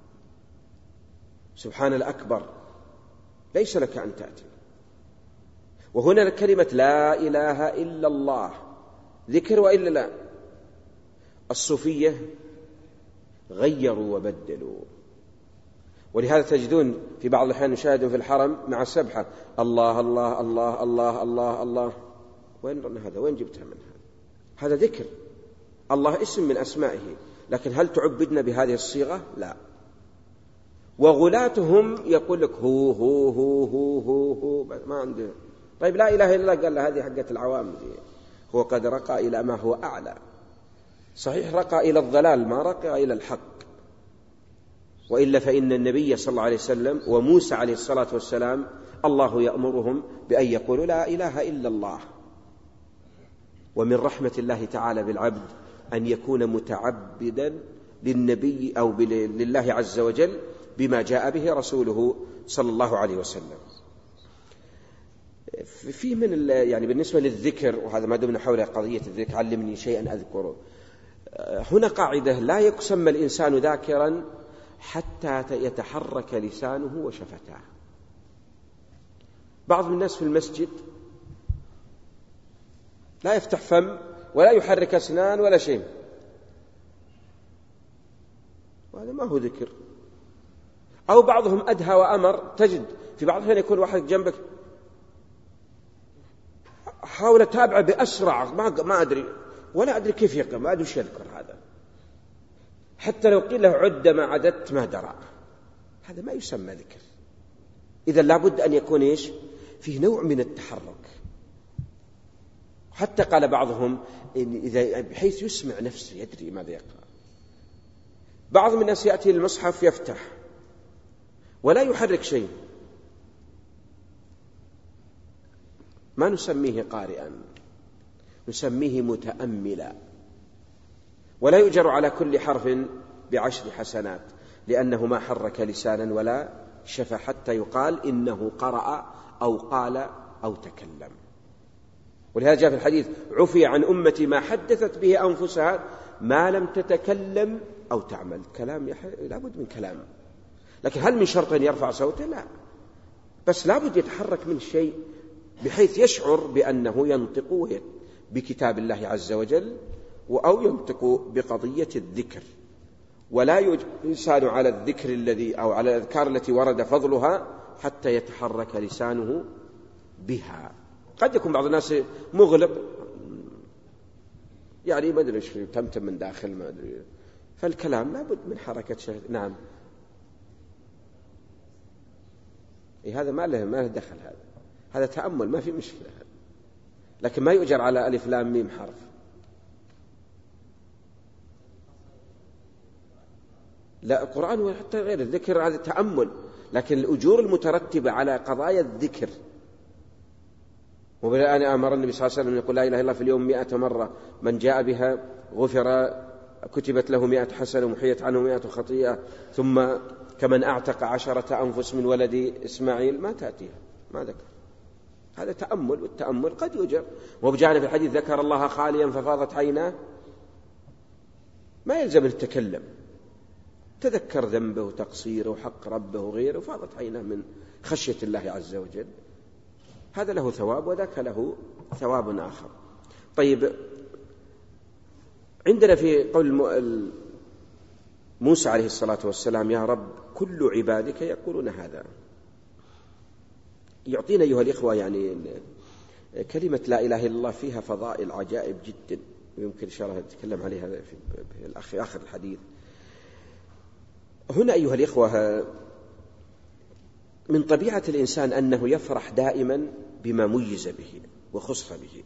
سبحان الأكبر، ليس لك أن تأتي. وهنا كلمة لا إله إلا الله ذكر وإلا لا؟ الصوفية غيروا وبدلوا، ولهذا تجدون في بعض الأحيان نشاهد في الحرم مع السبحة الله الله الله الله الله الله. وين هذا؟ وين جبتها من هذا؟ هذا ذكر الله، اسم من أسمائه، لكن هل تعبدنا بهذه الصيغة؟ لا. وغلاتهم يقول لك هو هو هو هو هو, هو. ما عنده. طيب لا إله إلا الله، قال له هذه حقة العوام دي. هو قد رقى إلى ما هو أعلى، صحيح رقى إلى الضلال ما رقى إلى الحق. وإلا فإن النبي صلى الله عليه وسلم وموسى عليه الصلاة والسلام الله يأمرهم بأن يقولوا لا إله إلا الله. ومن رحمة الله تعالى بالعبد أن يكون متعبدا للنبي أو لله عز وجل بما جاء به رسوله صلى الله عليه وسلم. في من يعني بالنسبة للذكر، وهذا ما دمنا حول قضية الذكر، علمني شيئا أذكره. هنا قاعدة: لا يسمى الإنسان ذاكرا حتى يتحرك لسانه وشفتاه. بعض الناس في المسجد لا يفتح فم ولا يحرك أسنان ولا شيء، وهذا ما هو ذكر. أو بعضهم أدهى وأمر، تجد في بعض الأحيان يكون واحد جنبك حاول أتابعه بأسرع، ما ما أدري ولا أدري كيف يقرأ، ما أدري وش يذكر هذا، حتى لو قيل له عد ما عددت ما درى. هذا ما يسمى ذكر. إذا لابد أن يكون إيش؟ فيه نوع من التحرك. حتى قال بعضهم إن إذا بحيث يسمع نفسه يدري ماذا يقرأ. بعض من الناس يأتي المصحف يفتح ولا يحرك شيء، ما نسميه قارئا، نسميه متأملا. ولا يؤجر على كل حرف بعشر حسنات، لأنه ما حرك لسانا ولا شفة حتى يقال إنه قرأ أو قال أو تكلم. ولهذا جاء في الحديث: عفي عن أمتي ما حدثت به أنفسها ما لم تتكلم أو تعمل. كلام يح... لابد من كلام، لكن هل من شرط أن يرفع صوته؟ لا، بس لابد يتحرك من شيء بحيث يشعر بأنه ينطق بكتاب الله عز وجل أو ينطق بقضية الذكر. ولا يوجد إنسان على الذكر الذي أو على الأذكار التي ورد فضلها حتى يتحرك لسانه بها. قد يكون بعض الناس مغلق، يعني ما أدري إيش تمتم من داخل، ما أدري، فالكلام لابد من حركة شهد. نعم، إيه هذا ما له ما له دخل، هذا هذا تأمل، ما في مشكلة. لكن ما يؤجر على ألف لام ميم حرف. لا، القرآن وحتى غير الذكر هذا تأمل، لكن الأجور المترتبة على قضايا الذكر. وبالآن أمر النبي صلى الله عليه وسلم يقول لا إله إلا الله في اليوم مئة مرة، من جاء بها غفر كتبت له مئة حسنة ومحيت عنه مئة خطيئة، ثم كمن أعتق عشرة أنفس من ولد إسماعيل، ما تأتيها، ما ذكر. هذا تأمل، والتأمل قد يؤجر. وبجعل في الحديث ذكر الله خاليا ففاضت عيناه، ما يلزم أن يتكلم، تذكر ذنبه وتقصيره وحق ربه وغيره وفاضت عيناه من خشية الله عز وجل، هذا له ثواب وذاك له ثواب آخر. طيب، عندنا في قول موسى عليه الصلاة والسلام يا رب كل عبادك يقولون هذا، يعطينا أيها الإخوة يعني كلمة لا إله إلا الله فيها فضائل عجائب جدا، ويمكن إن شاء الله نتكلم عليها في آخر الحديث. هنا أيها الإخوة من طبيعة الإنسان أنه يفرح دائما بما ميز به وخص به،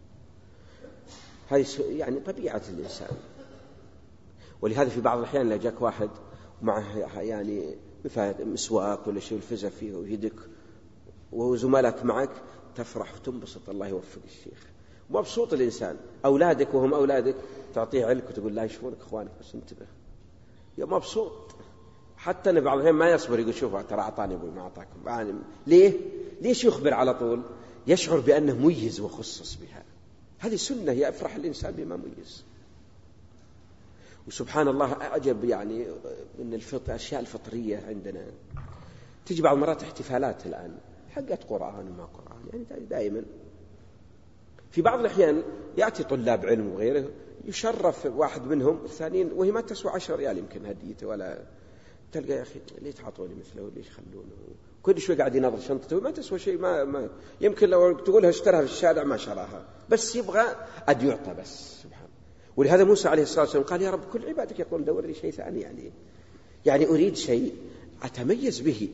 هذه يعني طبيعة الإنسان. ولهذا في بعض الأحيان لو جاك واحد معه يعني مسواك ولا شيء الفزة فيه ويدك وزملائك معك، تفرح وتنبسط، الله يوفق الشيخ، مبسوط الإنسان. أولادك وهم أولادك تعطيه علك وتقول لا يشوفونك إخوانك بس انتبه، يا مبسوط. حتى أن بعض الأحيان ما يصبر يقول شوفوا ترى أعطاني أبوي ما أعطاكم، يعني ليه؟ ليش يخبر على طول؟ يشعر بأنه ميز وخصص بها. هذه سنة يفرح الإنسان بما ميز. وسبحان الله أعجب يعني من الفطر الأشياء الفطرية عندنا. تجي بعض مرات احتفالات الآن حقت قرآن وما قرآن، يعني دائما في بعض الأحيان يأتي طلاب علم وغيره يشرف واحد منهم الثانيين وهي ما تسوى عشر ريال يمكن هديته، ولا تلقى يا أخي ليه تعطوني مثله وليش خلونه، كل شوي قاعد ينظر شنطته ما تسوى شيء، ما, ما يمكن لو تقولها اشتراها في الشارع ما شراها، بس يبغى أد يعطى بس. سبحان. ولهذا موسى عليه الصلاة والسلام قال يا رب كل عبادك يقول دور لي شيء ثاني، يعني يعني أريد شيء أتميز به.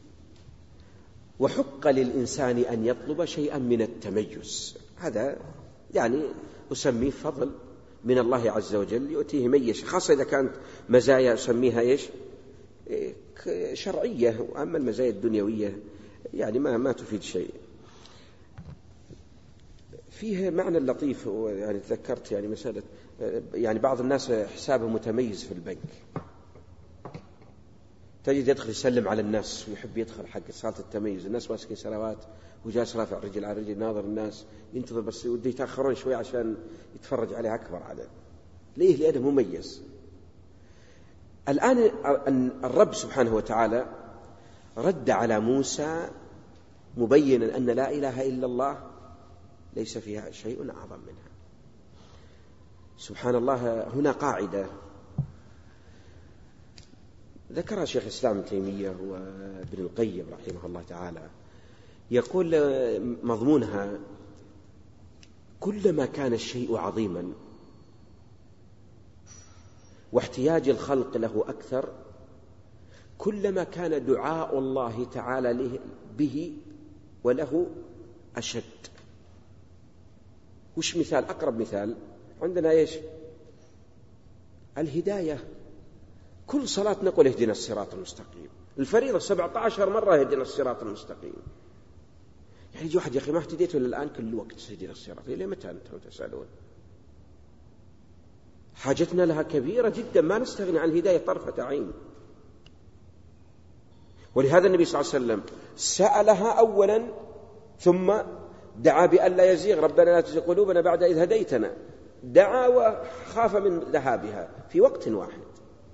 وحق للإنسان أن يطلب شيئا من التميز، هذا يعني أسميه فضل من الله عز وجل يؤتيه من يشاء، خاصة إذا كانت مزايا أسميها إيش شرعية، وأما المزايا الدنيوية يعني ما ما تفيد شيء. فيه معنى لطيف، يعني تذكرت يعني مسألة يعني بعض الناس حسابه متميز في البنك، تجد يدخل يسلم على الناس ويحب يدخل حق صلاة التميز، الناس ماسكين سلوات وجالس رافع رجل على رجل ناظر الناس ينتظر بس ودي يتأخرون شوي عشان يتفرج عليه أكبر عدد. ليه؟ لأنه مميز. الآن الرب سبحانه وتعالى رد على موسى مبينا أن لا إله إلا الله ليس فيها شيء أعظم منها. سبحان الله. هنا قاعدة ذكرها شيخ الإسلام ابن تيمية وابن القيم رحمه الله تعالى، يقول مضمونها كلما كان الشيء عظيما واحتياج الخلق له أكثر كلما كان دعاء الله تعالى به وله أشد. وش مثال؟ أقرب مثال عندنا إيش؟ الهداية. كل صلاة نقول اهدنا الصراط المستقيم، الفريضة سبعة عشر مرة اهدنا الصراط المستقيم. يعني يجي واحد يا أخي ما اهتديته إلا الآن كل وقت اهدنا الصراط، إلى متى أنتم تسألون؟ حاجتنا لها كبيرة جدا، ما نستغني عن الهداية طرفة عين. ولهذا النبي صلى الله عليه وسلم سألها أولا ثم دعا بأن لا يزيغ، ربنا لا تزغ قلوبنا بعد إذ هديتنا، دعا وخاف من ذهابها في وقت واحد.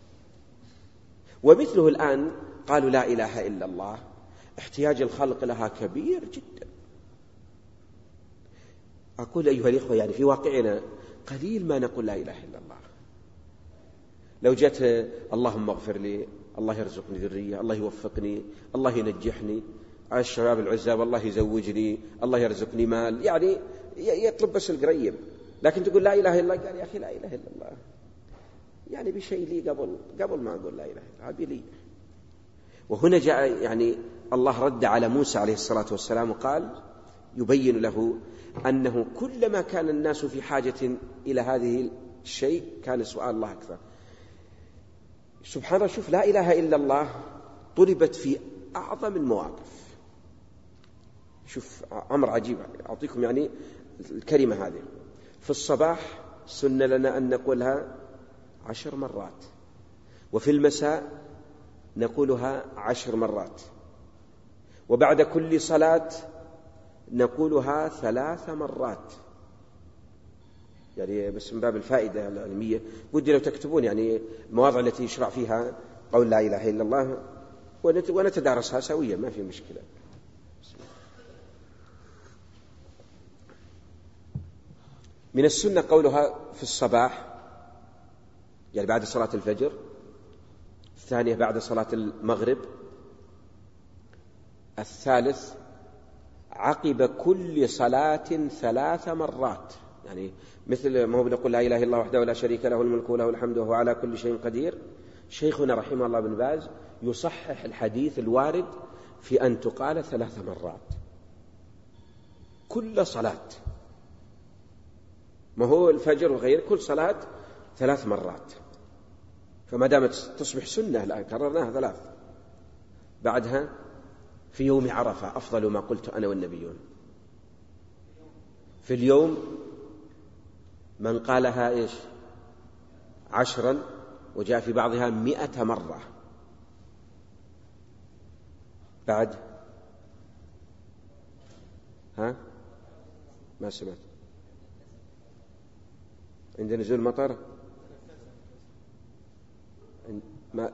ومثله الآن قالوا لا إله إلا الله، احتياج الخلق لها كبير جدا. أقول أيها الإخوة يعني في واقعنا قليل ما نقول لا إله إلا الله. لو جاءت اللهم اغفر لي، الله يرزقني ذرية، الله يوفقني، الله ينجحني، على الشباب العزاب الله يزوجني، الله يرزقني مال، يعني يطلب بس القريب. لكن تقول لا إله إلا الله، قال يا أخي لا إله إلا الله يعني بشيء لي قبل قبل ما أقول لا إله إلا الله لي. وهنا جاء يعني الله رد على موسى عليه الصلاة والسلام وقال يبين له أنه كلما كان الناس في حاجة إلى هذه الشيء كان سؤال الله أكثر. سبحان الله، شوف، لا إله إلا الله طلبت في أعظم المواقف. شوف أمر عجيب، أعطيكم يعني الكلمة هذه في الصباح سنة لنا أن نقولها عشر مرات، وفي المساء نقولها عشر مرات، وبعد كل صلاة نقولها ثلاث مرات. يعني بس من باب الفائدة العلمية ودي لو تكتبون يعني المواضع التي يشرع فيها قول لا إله إلا الله ونتدارسها سويا، ما في مشكلة. من السنة قولها في الصباح يعني بعد صلاة الفجر، الثانية بعد صلاة المغرب، الثالث عقب كل صلاة ثلاث مرات. يعني مثل ما هو بنقول لا إله إلا الله وحده لا شريك له الملك وله الحمد وهو على كل شيء قدير. شيخنا رحمه الله بن باز يصحح الحديث الوارد في أن تقال ثلاث مرات كل صلاة، ما هو الفجر وغيره كل صلاة ثلاث مرات، فما دامت تصبح سنة الآن كررناها ثلاث. بعدها في يوم عرفة أفضل ما قلت أنا والنبيون. في اليوم من قالها إيش عشرا، وجاء في بعضها مئة مرة. بعد ها ما سمعت عند نزول المطر ما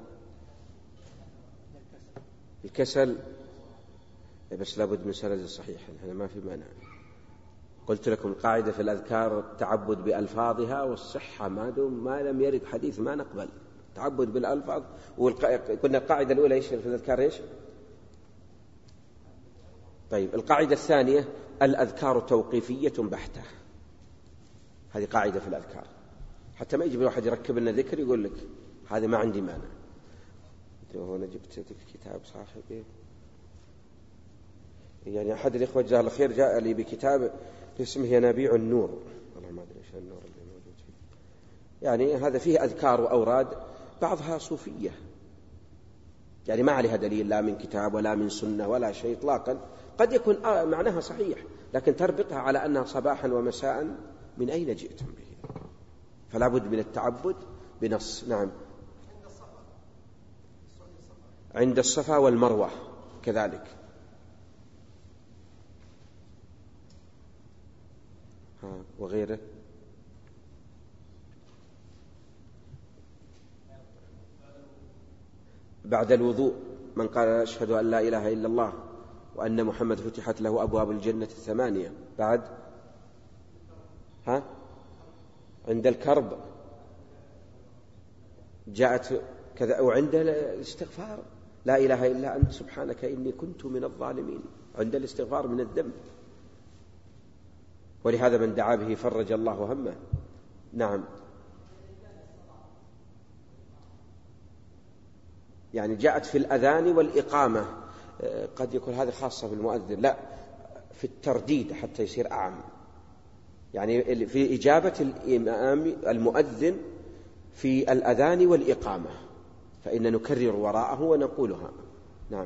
الكسل، بس لابد من سند الصحيح، هذا ما في مانع. قلت لكم القاعدة في الأذكار التعبد بألفاظها والصحة، ما دام ما لم يرد حديث ما نقبل تعبد بالألفاظ. وقلنا القاعدة الأولى إيش في الأذكار إيش؟ طيب القاعدة الثانية الأذكار توقيفية بحتة، هذه قاعدة في الأذكار، حتى ما يجي واحد يركب لنا ذكر يقول لك هذا ما عندي مانع. أنا جبت كتاب صاحبي يعني أحد الإخوة جزاه الله خير جاء لي بكتاب اسمه ينابيع النور، والله ما أدري إيش النور اللي موجود فيه. يعني هذا فيه أذكار وأوراد بعضها صوفية، يعني ما عليها دليل لا من كتاب ولا من سنة ولا شيء إطلاقا. قد يكون آه معناها صحيح، لكن تربطها على أنها صباحا ومساء، من أين جئتم به؟ فلا بد من التعبد بنص. نعم عند الصفا والمروة كذلك. ها وغيره. بعد الوضوء من قال أشهد أن لا إله إلا الله وأن محمد فتحت له أبواب الجنة الثمانية. بعد ها عند الكرب جاءت كذا، وعند الاستغفار لا إله إلا أنت سبحانك إني كنت من الظالمين، عند الاستغفار من الذنب، ولهذا من دعا به فرج الله همه. نعم يعني جاءت في الأذان والإقامة، قد يكون هذه خاصة بالمؤذن، لا في الترديد حتى يصير أعم، يعني في إجابة الإمام المؤذن في الأذان والإقامة فإن نكرر وراءه ونقولها. نعم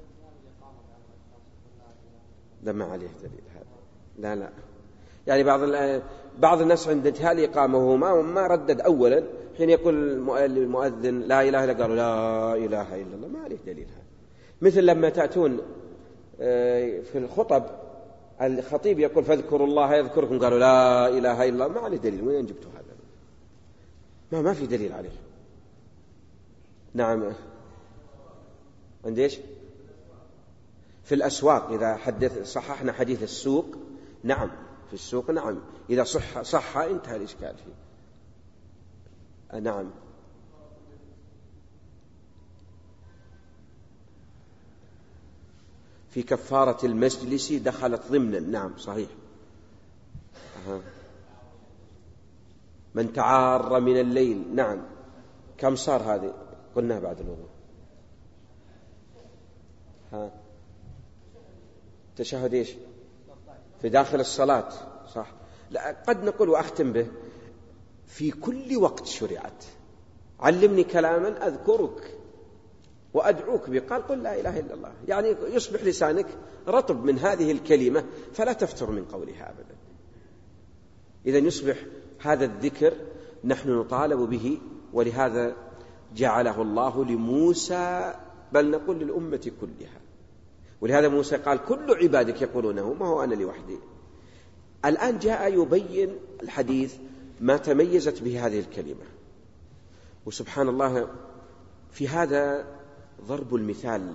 لا ما عليه دليل هذا، لا لا يعني بعض بعض الناس عند انتهاء الإقامة وهو ما ما ردد أولا، حين يقول المؤذن لا إله إلا قالوا لا إله إلا الله، ما عليه دليل هذا. مثل لما تأتون في الخطب الخطيب يقول فاذكروا الله يذكركم، قالوا لا إله إلا الله، ما عليه دليل، وين جبتوا هذا؟ ما ما في دليل عليه. نعم عند إيش؟ في الأسواق إذا حدث صححنا حديث السوق، نعم في السوق، نعم إذا صح صح انتهى الإشكال فيه. نعم في كفارة المجلس دخلت ضمنا، نعم صحيح. أه. من تعار من الليل، نعم كم صار هذه؟ قلنا بعد الوضوء. ها تشهد إيش؟ في داخل الصلاة، صح؟ لا، قد نقول وأختم به في كل وقت شرعت. علمني كلاما أذكرك وأدعوك به، قال قل لا إله إلا الله، يعني يصبح لسانك رطب من هذه الكلمة فلا تفتر من قولها أبدا. إذن يصبح هذا الذكر نحن نطالب به، ولهذا جعله الله لموسى، بل نقول للأمة كلها. ولهذا موسى قال كل عبادك يقولونه، ما هو أنا لوحدي. الآن جاء يبين الحديث ما تميزت به هذه الكلمة. وسبحان الله في هذا ضرب المثال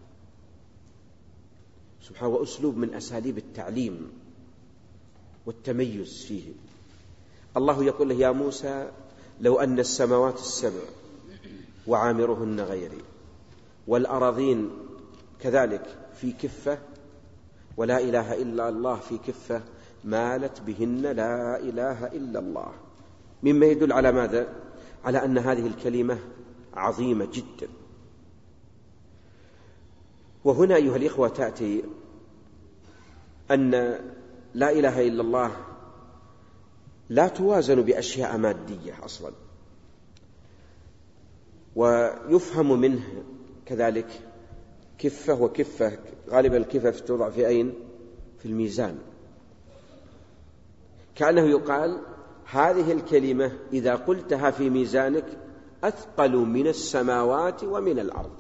سبحانه، وأسلوب من أساليب التعليم والتميز فيه. الله يقول له يا موسى لو أن السماوات السبع وعامرهن غيري والأراضين كذلك في كفة ولا إله إلا الله في كفة مالت بهن لا إله إلا الله، مما يدل على ماذا؟ على أن هذه الكلمة عظيمة جدا. وهنا أيها الإخوة تأتي أن لا إله إلا الله لا توازن بأشياء مادية أصلا، ويفهم منه كذلك كفة وكفة. غالبا الكفة توضع في أين؟ في الميزان. كأنه يقال هذه الكلمة إذا قلتها في ميزانك أثقل من السماوات ومن الأرض.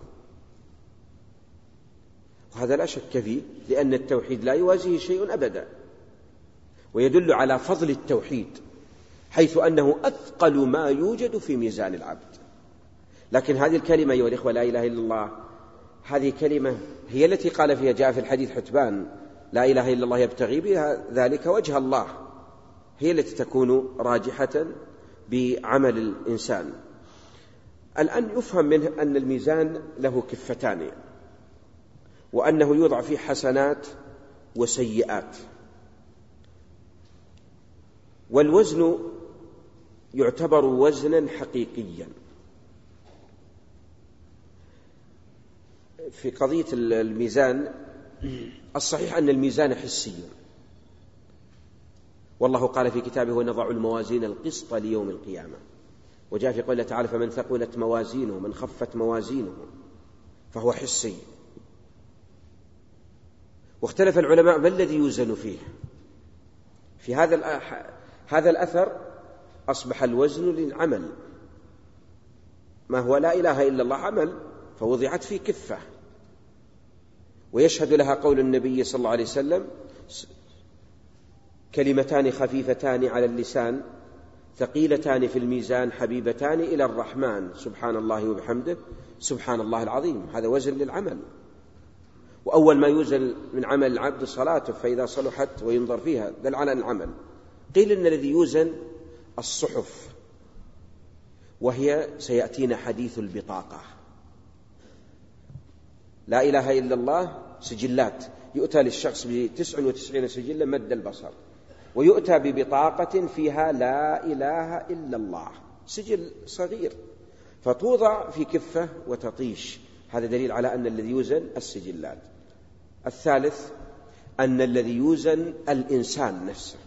وهذا لا شك فيه، لأن التوحيد لا يوازيه شيء أبدا، ويدل على فضل التوحيد حيث أنه أثقل ما يوجد في ميزان العبد. لكن هذه الكلمة أيها الإخوة لا إله إلا الله، هذه كلمة هي التي قال فيها جاء في الحديث حتبان لا إله إلا الله يبتغي بها ذلك وجه الله، هي التي تكون راجحة بعمل الإنسان. الآن يفهم منه أن الميزان له كفتان، وأنه يوضع فيه حسنات وسيئات، والوزن يعتبر وزنا حقيقيا. في قضية الميزان الصحيح أن الميزان حسي، والله قال في كتابه ونضع الموازين القسط ليوم القيامة، وجاء في قوله تعالى فمن ثقلت موازينه من خفت موازينه فهو حسي. واختلف العلماء ما الذي يوزن فيه. في هذا هذا الأثر أصبح الوزن للعمل، ما هو لا إله إلا الله عمل فوضعت في كفة، ويشهد لها قول النبي صلى الله عليه وسلم كلمتان خفيفتان على اللسان ثقيلتان في الميزان حبيبتان إلى الرحمن سبحان الله وبحمده سبحان الله العظيم. هذا وزن للعمل، وأول ما يوزن من عمل العبد صلاته، فإذا صلحت وينظر فيها دل على العمل. قيل إن الذي يوزن الصحف، وهي سيأتينا حديث البطاقة. لا إله إلا الله سجلات، يؤتى للشخص بتسع وتسعين سجلا مد البصر، ويؤتى ببطاقة فيها لا إله إلا الله، سجل صغير، فتوضع في كفة وتطيش. هذا دليل على أن الذي يوزن السجلات. الثالث أن الذي يوزن الإنسان نفسه،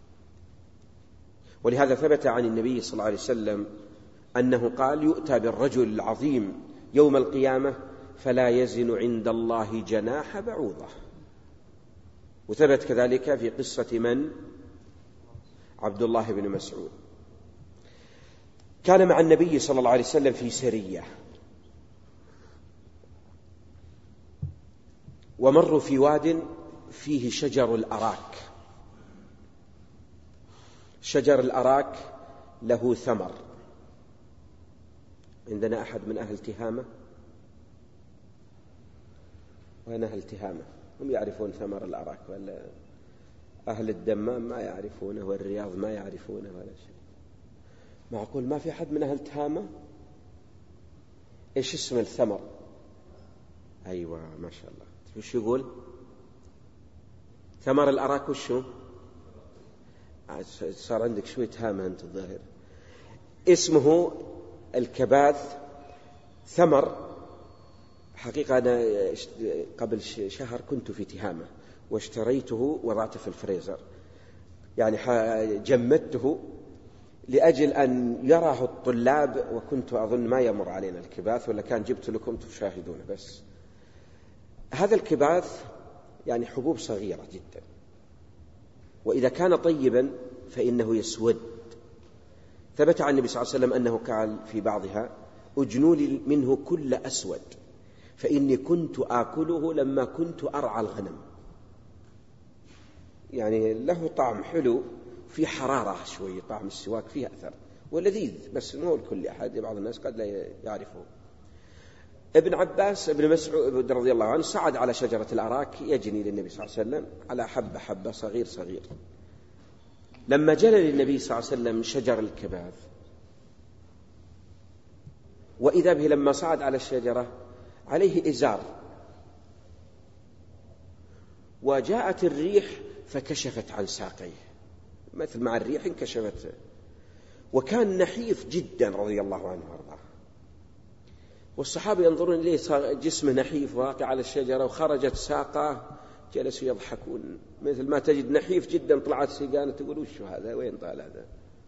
ولهذا ثبت عن النبي صلى الله عليه وسلم أنه قال يؤتى بالرجل العظيم يوم القيامة فلا يزن عند الله جناح بعوضة. وثبت كذلك في قصة من؟ عبد الله بن مسعود كان مع النبي صلى الله عليه وسلم في سرية، ومروا في واد فيه شجر الأراك. شجر الأراك له ثمر. عندنا أحد من أهل تهامة؟ وين أهل تهامة؟ هم يعرفون ثمر الأراك، ولا أهل الدمام ما يعرفونه، والرياض ما يعرفونه ولا شيء؟ معقول ما في أحد من أهل تهامة؟ إيش اسم الثمر؟ أيوة ما شاء الله. وش يقول؟ ثمر الأراك وشو؟ صار عندك شوية هامة أنت الظاهر. اسمه الكباث. ثمر حقيقة أنا قبل شهر كنت في تهامة واشتريته وضعته في الفريزر، يعني جمدته لأجل أن يراه الطلاب، وكنت أظن ما يمر علينا الكباث، ولا كان جبت لكم تشاهدونه. بس هذا الكباث يعني حبوب صغيرة جدا، وإذا كان طيبا فإنه يسود. ثبت عن النبي صلى الله عليه وسلم أنه قال في بعضها: أجنوا لي منه كل أسود فإني كنت آكله لما كنت أرعى الغنم. يعني له طعم حلو، في حرارة شوي، طعم السواك فيه أثر ولذيذ، بس مو لكل أحد، بعض الناس قد لا يعرفه. ابن عباس ابن مسعود رضي الله عنه صعد على شجرة الأراك يجني للنبي صلى الله عليه وسلم على حبة حبة صغير صغير. لما جنى للنبي صلى الله عليه وسلم شجر الكباث، وإذا به لما صعد على الشجرة عليه إزار، وجاءت الريح فكشفت عن ساقيه، مثل مع الريح انكشفت، وكان نحيف جدا رضي الله عنه وارضاه. والصحابة ينظرون إليه جسمه نحيف واقع على الشجرة وخرجت ساقه، جلسوا يضحكون، مثل ما تجد نحيف جدا طلعت سيقانة تقول وش هذا، وين طال هذا.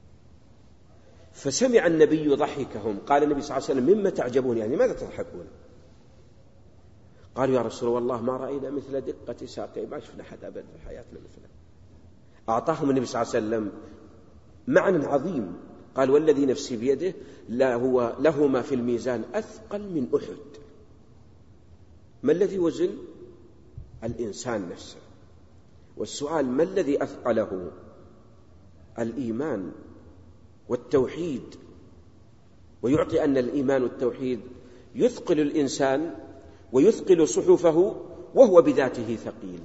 فسمع النبي ضحكهم، قال النبي صلى الله عليه وسلم: مما تعجبون، يعني ماذا تضحكون؟ قالوا: يا رسول الله ما رأينا مثل دقة ساقه، ما شفنا أحد أبدا في حياتنا مثله. أعطاهم النبي صلى الله عليه وسلم معنى عظيم، قال: والذي نفسي بيده لا هو له ما في الميزان أثقل من أحد. ما الذي وزن؟ الإنسان نفسه. والسؤال: ما الذي أثقله؟ الإيمان والتوحيد. ويعطي أن الإيمان والتوحيد يثقل الإنسان ويثقل صحفه، وهو بذاته ثقيل.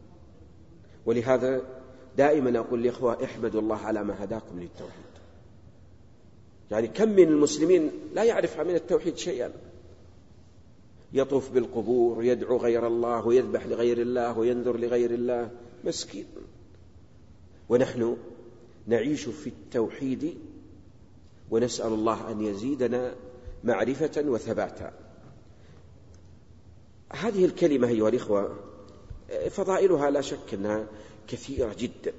ولهذا دائما أقول للإخوة: احمدوا الله على ما هداكم للتوحيد. يعني كم من المسلمين لا يعرف من التوحيد شيئا، يطوف بالقبور ويدعو غير الله ويذبح لغير الله وينذر لغير الله، مسكين. ونحن نعيش في التوحيد ونسأل الله أن يزيدنا معرفة وثباتا. هذه الكلمة أيها الإخوة فضائلها لا شك أنها كثيرة جدا.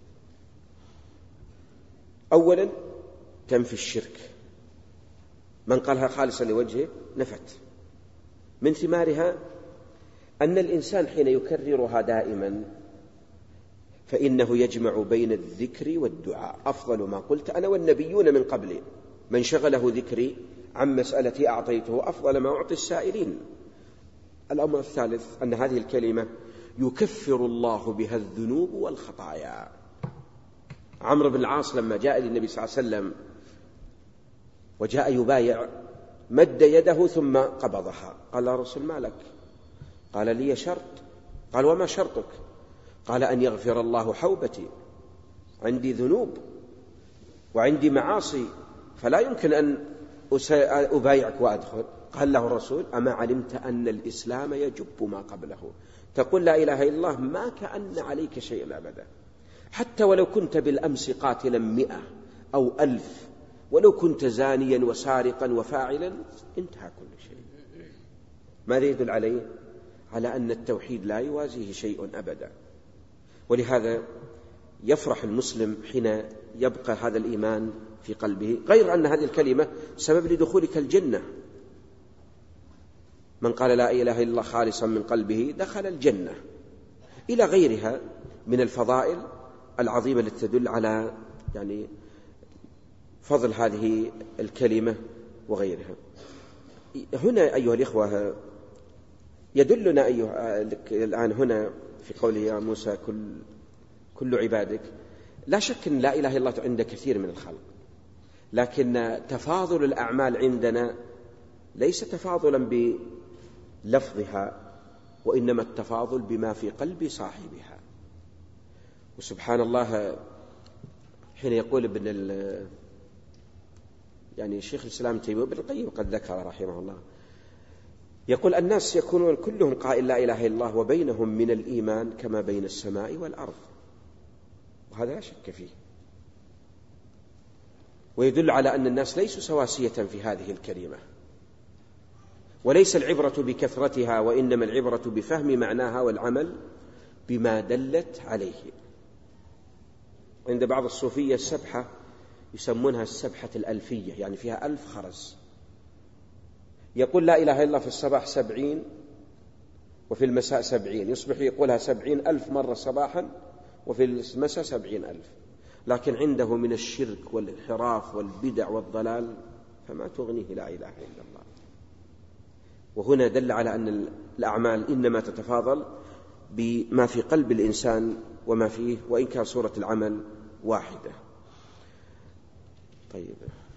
أولا تنفي الشرك، من قالها خالصا لوجهه نفت. من ثمارها أن الإنسان حين يكررها دائما فإنه يجمع بين الذكر والدعاء. أفضل ما قلت أنا والنبيون من قبلي: من شغله ذكري عن مسألتي أعطيته أفضل ما أعطي السائلين. الأمر الثالث أن هذه الكلمة يكفر الله بها الذنوب والخطايا. عمرو بن العاص لما جاء للنبي صلى الله عليه وسلم وجاء يبايع مد يده ثم قبضها، قال: يا رسول ما لك؟ قال: لي شرط. قال: وما شرطك؟ قال: أن يغفر الله حوبتي، عندي ذنوب وعندي معاصي فلا يمكن أن أبايعك وأدخل. قال له الرسول: أما علمت أن الإسلام يجب ما قبله؟ تقول لا إله إلا الله ما كأن عليك شيء أبدا، حتى ولو كنت بالأمس قاتلا مئة أو ألف، ولو كنت زانيا وسارقا وفاعلا، انتهى كل شيء. ماذا يدل عليه؟ على أن التوحيد لا يوازيه شيء أبدا. ولهذا يفرح المسلم حين يبقى هذا الإيمان في قلبه، غير أن هذه الكلمة سبب لدخولك الجنة. من قال لا إله إلا الله خالصا من قلبه دخل الجنة، إلى غيرها من الفضائل العظيمة التي تدل على يعني فضل هذه الكلمة وغيرها. هنا أيها الإخوة يدلنا أيها الآن هنا في قوله: يا موسى كل, كل عبادك. لا شك أن لا إله إلا الله عند كثير من الخلق، لكن تفاضل الأعمال عندنا ليس تفاضلا بلفظها، وإنما التفاضل بما في قلب صاحبها. وسبحان الله حين يقول ابن ال يعني شيخ الإسلام تيمية ابن القيم قد ذكر رحمه الله، يقول: الناس يكونون كلهم قائل لا إله إلا الله وبينهم من الإيمان كما بين السماء والأرض، وهذا لا شك فيه، ويدل على أن الناس ليسوا سواسية في هذه الكلمة. وليس العبرة بكثرتها، وإنما العبرة بفهم معناها والعمل بما دلت عليه. عند بعض الصوفية السبحة يسمونها السبحة الألفية، يعني فيها ألف خرز. يقول لا إله إلا الله في الصباح سبعين وفي المساء سبعين، يصبح يقولها سبعين ألف مرة صباحا وفي المساء سبعين ألف، لكن عنده من الشرك والانحراف والبدع والضلال فما تغنيه لا إله إلا الله. وهنا دل على أن الأعمال إنما تتفاضل بما في قلب الإنسان وما فيه، وإن كان صورة العمل واحدة. طيب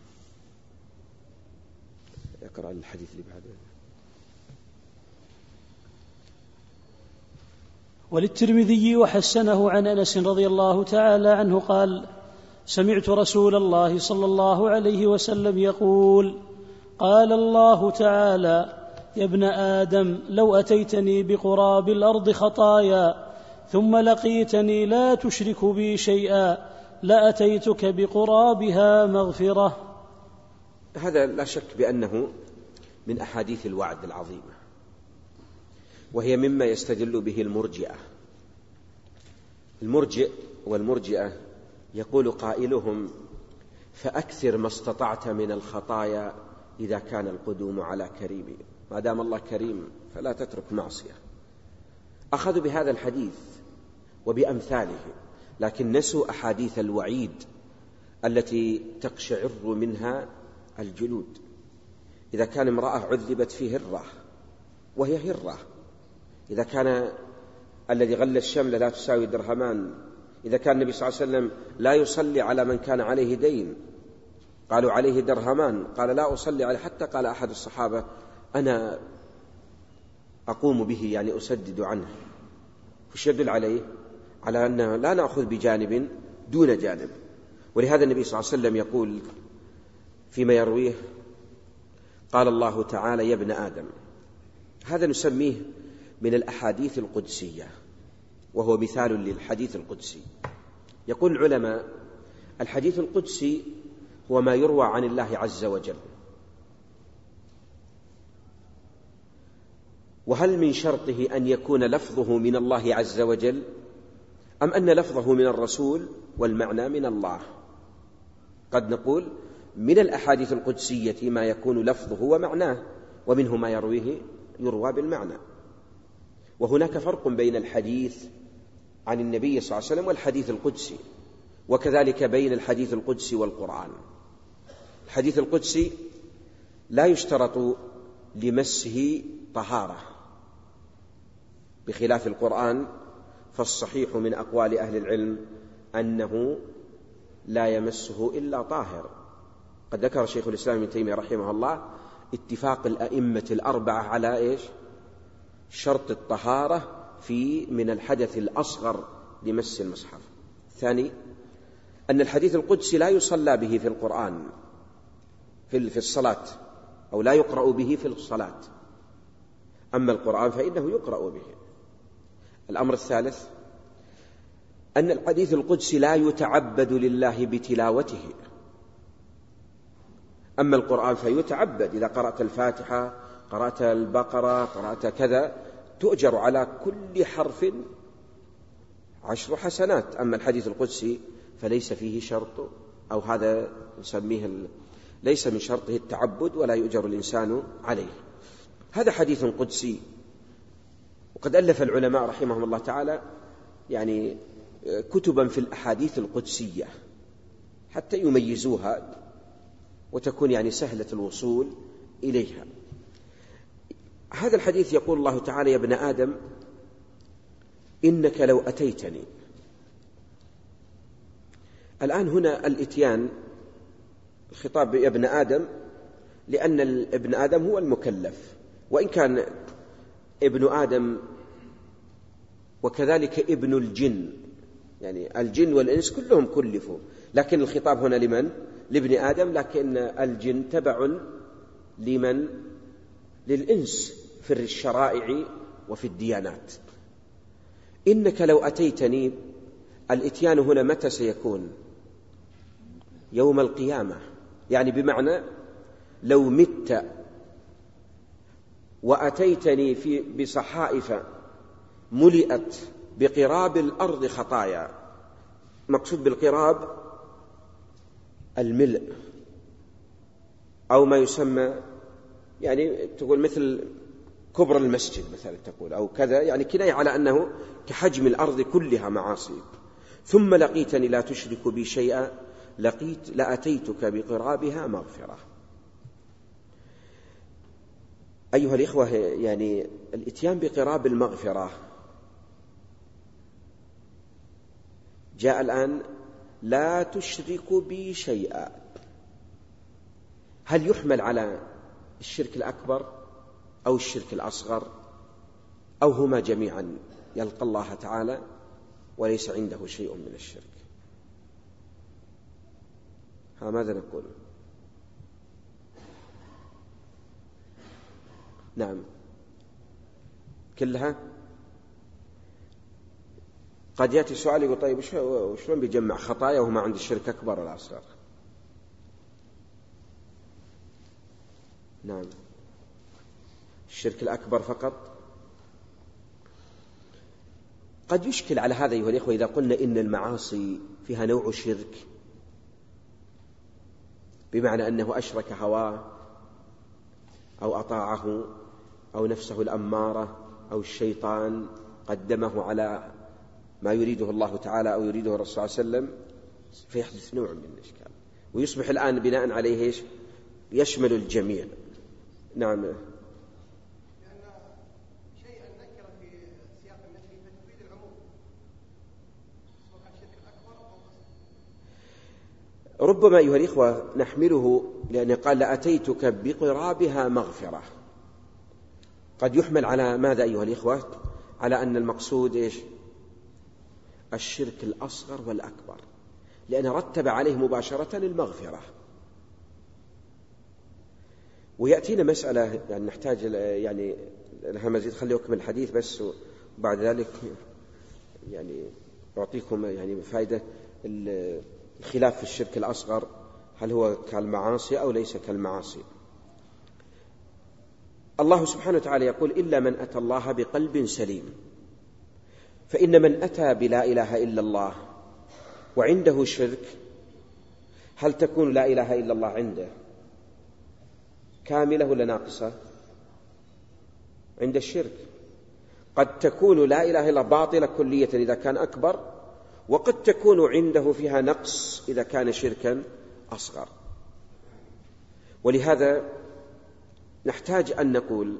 اقرأ الحديث اللي بعده. وللترمذي وحسنه عن أنس رضي الله تعالى عنه قال: سمعت رسول الله صلى الله عليه وسلم يقول: قال الله تعالى: يا ابن آدم لو أتيتني بقراب الأرض خطايا ثم لقيتني لا تشرك بي شيئا لأتيتك بقرابها مغفرة. هذا لا شك بأنه من أحاديث الوعد العظيمة، وهي مما يستدل به المرجئة. المرجئ والمرجئة يقول قائلهم: فأكثر ما استطعت من الخطايا إذا كان القدوم على كريم، ما دام الله كريم فلا تترك معصية. أخذوا بهذا الحديث وبأمثاله، لكن نسوا أحاديث الوعيد التي تقشعر منها الجلود. إذا كان امرأة عذبت في هرة وهي هرة، إذا كان الذي غل الشمل لا تساوي درهمان، إذا كان النبي صلى الله عليه وسلم لا يصلي على من كان عليه دين، قالوا عليه درهمان، قال لا أصلي عليه، حتى قال أحد الصحابة: أنا أقوم به، يعني أسدد عنه. وش يدل عليه؟ على أنه لا نأخذ بجانب دون جانب. ولهذا النبي صلى الله عليه وسلم يقول فيما يرويه: قال الله تعالى: يا ابن آدم. هذا نسميه من الأحاديث القدسية، وهو مثال للحديث القدسي. يقول العلماء: الحديث القدسي هو ما يروى عن الله عز وجل. وهل من شرطه أن يكون لفظه من الله عز وجل، أم أن لفظه من الرسول والمعنى من الله؟ قد نقول من الأحاديث القدسية ما يكون لفظه ومعناه، ومنه ما يرويه يروى بالمعنى. وهناك فرق بين الحديث عن النبي صلى الله عليه وسلم والحديث القدسي، وكذلك بين الحديث القدسي والقرآن. الحديث القدسي لا يشترط لمسه طهارة، بخلاف القرآن فالصحيح من أقوال أهل العلم أنه لا يمسه إلا طاهر. قد ذكر شيخ الإسلام ابن تيمية رحمه الله اتفاق الأئمة الأربعة على إيش؟ شرط الطهارة في من الحدث الأصغر لمس المصحف. ثاني، أن الحديث القدسي لا يصلى به في القرآن في الصلاة، أو لا يقرأ به في الصلاة، أما القرآن فإنه يقرأ به. الأمر الثالث، أن الحديث القدسي لا يتعبد لله بتلاوته، أما القرآن فيتعبد. إذا قرأت الفاتحة، قرأت البقرة، قرأت كذا، تؤجر على كل حرف عشر حسنات. أما الحديث القدسي فليس فيه شرط، أو هذا نسميه ليس من شرطه التعبد، ولا يؤجر الإنسان عليه. هذا حديث قدسي. وقد ألف العلماء رحمهم الله تعالى يعني كتبا في الأحاديث القدسية حتى يميزوها وتكون يعني سهلة الوصول إليها. هذا الحديث يقول الله تعالى: يا ابن آدم إنك لو أتيتني. الآن هنا الإتيان الخطاب يا ابن آدم، لأن ابن آدم هو المكلف، وإن كان ابن آدم وكذلك ابن الجن، يعني الجن والإنس كلهم كلفوا، لكن الخطاب هنا لمن؟ لابن آدم، لكن الجن تبع لمن؟ للإنس في الشرائع وفي الديانات. إنك لو أتيتني، الإتيان هنا متى سيكون؟ يوم القيامة، يعني بمعنى لو مت وأتيتني في بصحائف ملئت بقراب الأرض خطايا. مقصود بالقراب الملء، أو ما يسمى يعني تقول مثل كبر المسجد مثلا تقول، أو كذا، يعني كناية على أنه كحجم الأرض كلها معاصي. ثم لقيتني لا تشرك بي شيئا لقيت لأتيتك بقرابها مغفرة. أيها الإخوة، يعني الإتيان بقراب المغفرة جاء الآن لا تشرك بي شيئا. هل يحمل على الشرك الأكبر أو الشرك الأصغر، أو هما جميعا يلقى الله تعالى وليس عنده شيء من الشرك؟ ها ماذا نقول؟ نعم كلها. قد يأتي سؤال يقول طيب شلون بيجمع خطايا وهما عند الشرك أكبر ولا أصغر؟ نعم الشرك الأكبر فقط. قد يشكل على هذا أيها الإخوة إذا قلنا إن المعاصي فيها نوع شرك، بمعنى أنه أشرك هواه أو أطاعه أو نفسه الأمارة أو الشيطان قدمه على ما يريده الله تعالى أو يريده الرسول صلى الله عليه وسلم، فيحدث نوع من الإشكال ويصبح الآن بناء عليه يشمل الجميع. نعم ربما أيها الإخوة نحمله لأن قال لأتيتك بقرابها مغفرة، قد يحمل على ماذا أيها الإخوة؟ على أن المقصود إيش؟ الشرك الأصغر والأكبر، لأن رتب عليه مباشرة المغفرة. ويأتينا مسألة يعني نحتاج يعني لها مزيد، خليه أكمل الحديث بس وبعد ذلك يعني أعطيكم يعني فائدة الخلاف في الشرك الأصغر، هل هو كالمعاصي أو ليس كالمعاصي. الله سبحانه وتعالى يقول إلا من أتى الله بقلب سليم، فإن من أتى بلا إله إلا الله وعنده شرك، هل تكون لا إله إلا الله عنده كاملة ولا ناقصة؟ عند الشرك قد تكون لا إله إلا الله باطلة كلية إذا كان أكبر، وقد تكون عنده فيها نقص إذا كان شركا أصغر. ولهذا نحتاج أن نقول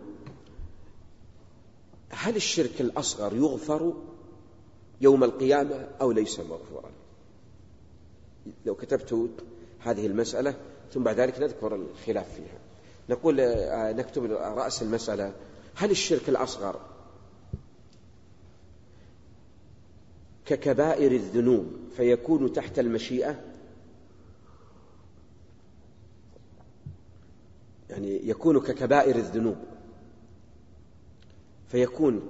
هل الشرك الأصغر يغفر يوم القيامة أو ليس مغفورا؟ لو كتبت هذه المسألة ثم بعد ذلك نذكر الخلاف فيها، نقول نكتب رأس المسألة هل الشرك الأصغر ككبائر الذنوب فيكون تحت المشيئة، يعني يكون ككبائر الذنوب فيكون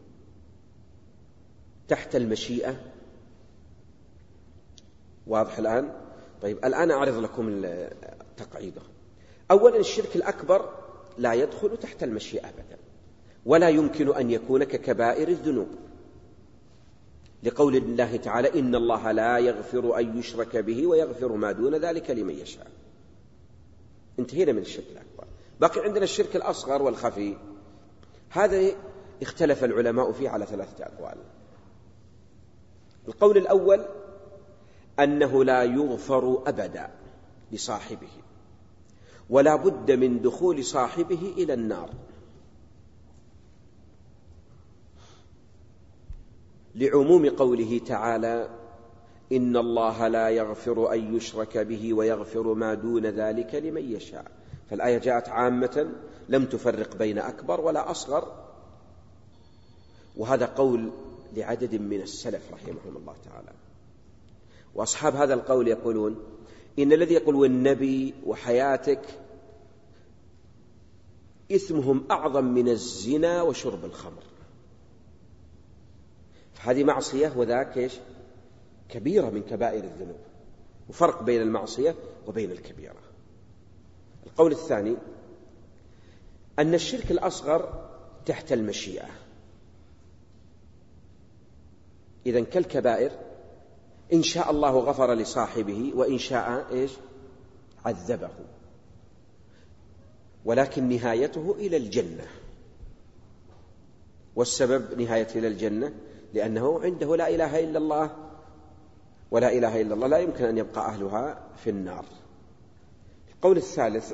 تحت المشيئة؟ واضح الآن؟ طيب الآن أعرض لكم التقعيدة. أولا الشرك الأكبر لا يدخل تحت المشيئة أبدا، ولا يمكن أن يكون ككبائر الذنوب، لقول الله تعالى إن الله لا يغفر أن يشرك به ويغفر ما دون ذلك لمن يشاء. انتهينا من الشرك الأكبر. بقي عندنا الشرك الأصغر والخفي، هذا اختلف العلماء فيه على ثلاثة أقوال. القول الأول أنه لا يغفر أبدا لصاحبه، ولا بد من دخول صاحبه إلى النار، لعموم قوله تعالى إن الله لا يغفر أن يشرك به ويغفر ما دون ذلك لمن يشاء. فالآية جاءت عامة لم تفرق بين أكبر ولا أصغر، وهذا قول لعدد من السلف رحمهم الله تعالى. وأصحاب هذا القول يقولون إن الذي يقول والنبي وحياتك إثمهم أعظم من الزنا وشرب الخمر، فهذه معصية وذاك إيش؟ كبيرة من كبائر الذنوب، وفرق بين المعصية وبين الكبيرة. القول الثاني أن الشرك الأصغر تحت المشيئة، إذن كالكبائر إن شاء الله غفر لصاحبه وإن شاء إيش عذبه، ولكن نهايته إلى الجنة. والسبب نهايته إلى الجنة لأنه عنده لا إله إلا الله، ولا إله إلا الله لا يمكن أن يبقى أهلها في النار. القول الثالث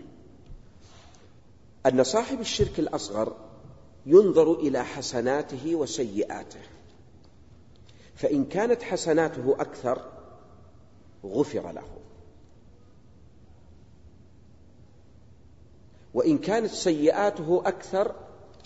أن صاحب الشرك الأصغر ينظر إلى حسناته وسيئاته، فإن كانت حسناته أكثر غفر له، وإن كانت سيئاته أكثر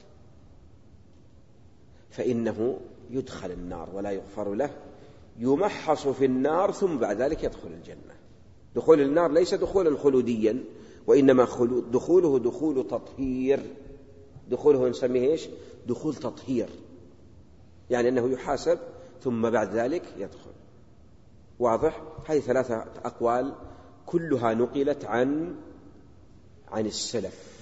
فإنه يدخل النار ولا يغفر له، يمحص في النار ثم بعد ذلك يدخل الجنة. دخول النار ليس دخولا خلوديا، وإنما دخوله دخول تطهير، دخوله نسميه إيش؟ دخول تطهير، يعني أنه يحاسب ثم بعد ذلك يدخل. واضح؟ هذه ثلاثة أقوال كلها نقلت عن عن السلف.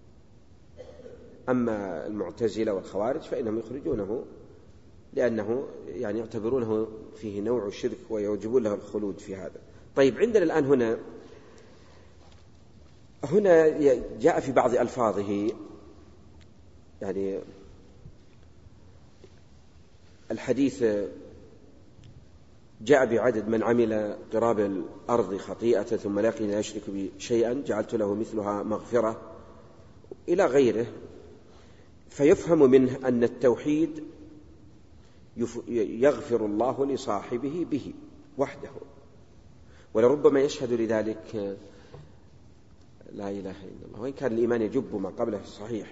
أما المعتزلة والخوارج فإنهم يخرجونه لأنه يعني يعتبرونه فيه نوع شرك ويوجبون له الخلود في هذا. طيب، عندنا الآن هنا هنا جاء في بعض ألفاظه يعني الحديث جاء بعدد من عمل قراب الأرض خطيئة ثم لقي لا يشرك بي شيئا جعلت له مثلها مغفرة إلى غيره، فيفهم منه أن التوحيد يغفر الله لصاحبه به وحده، ولربما يشهد لذلك لا إله إلا الله، وإن كان الإيمان يجب ما قبله صحيح.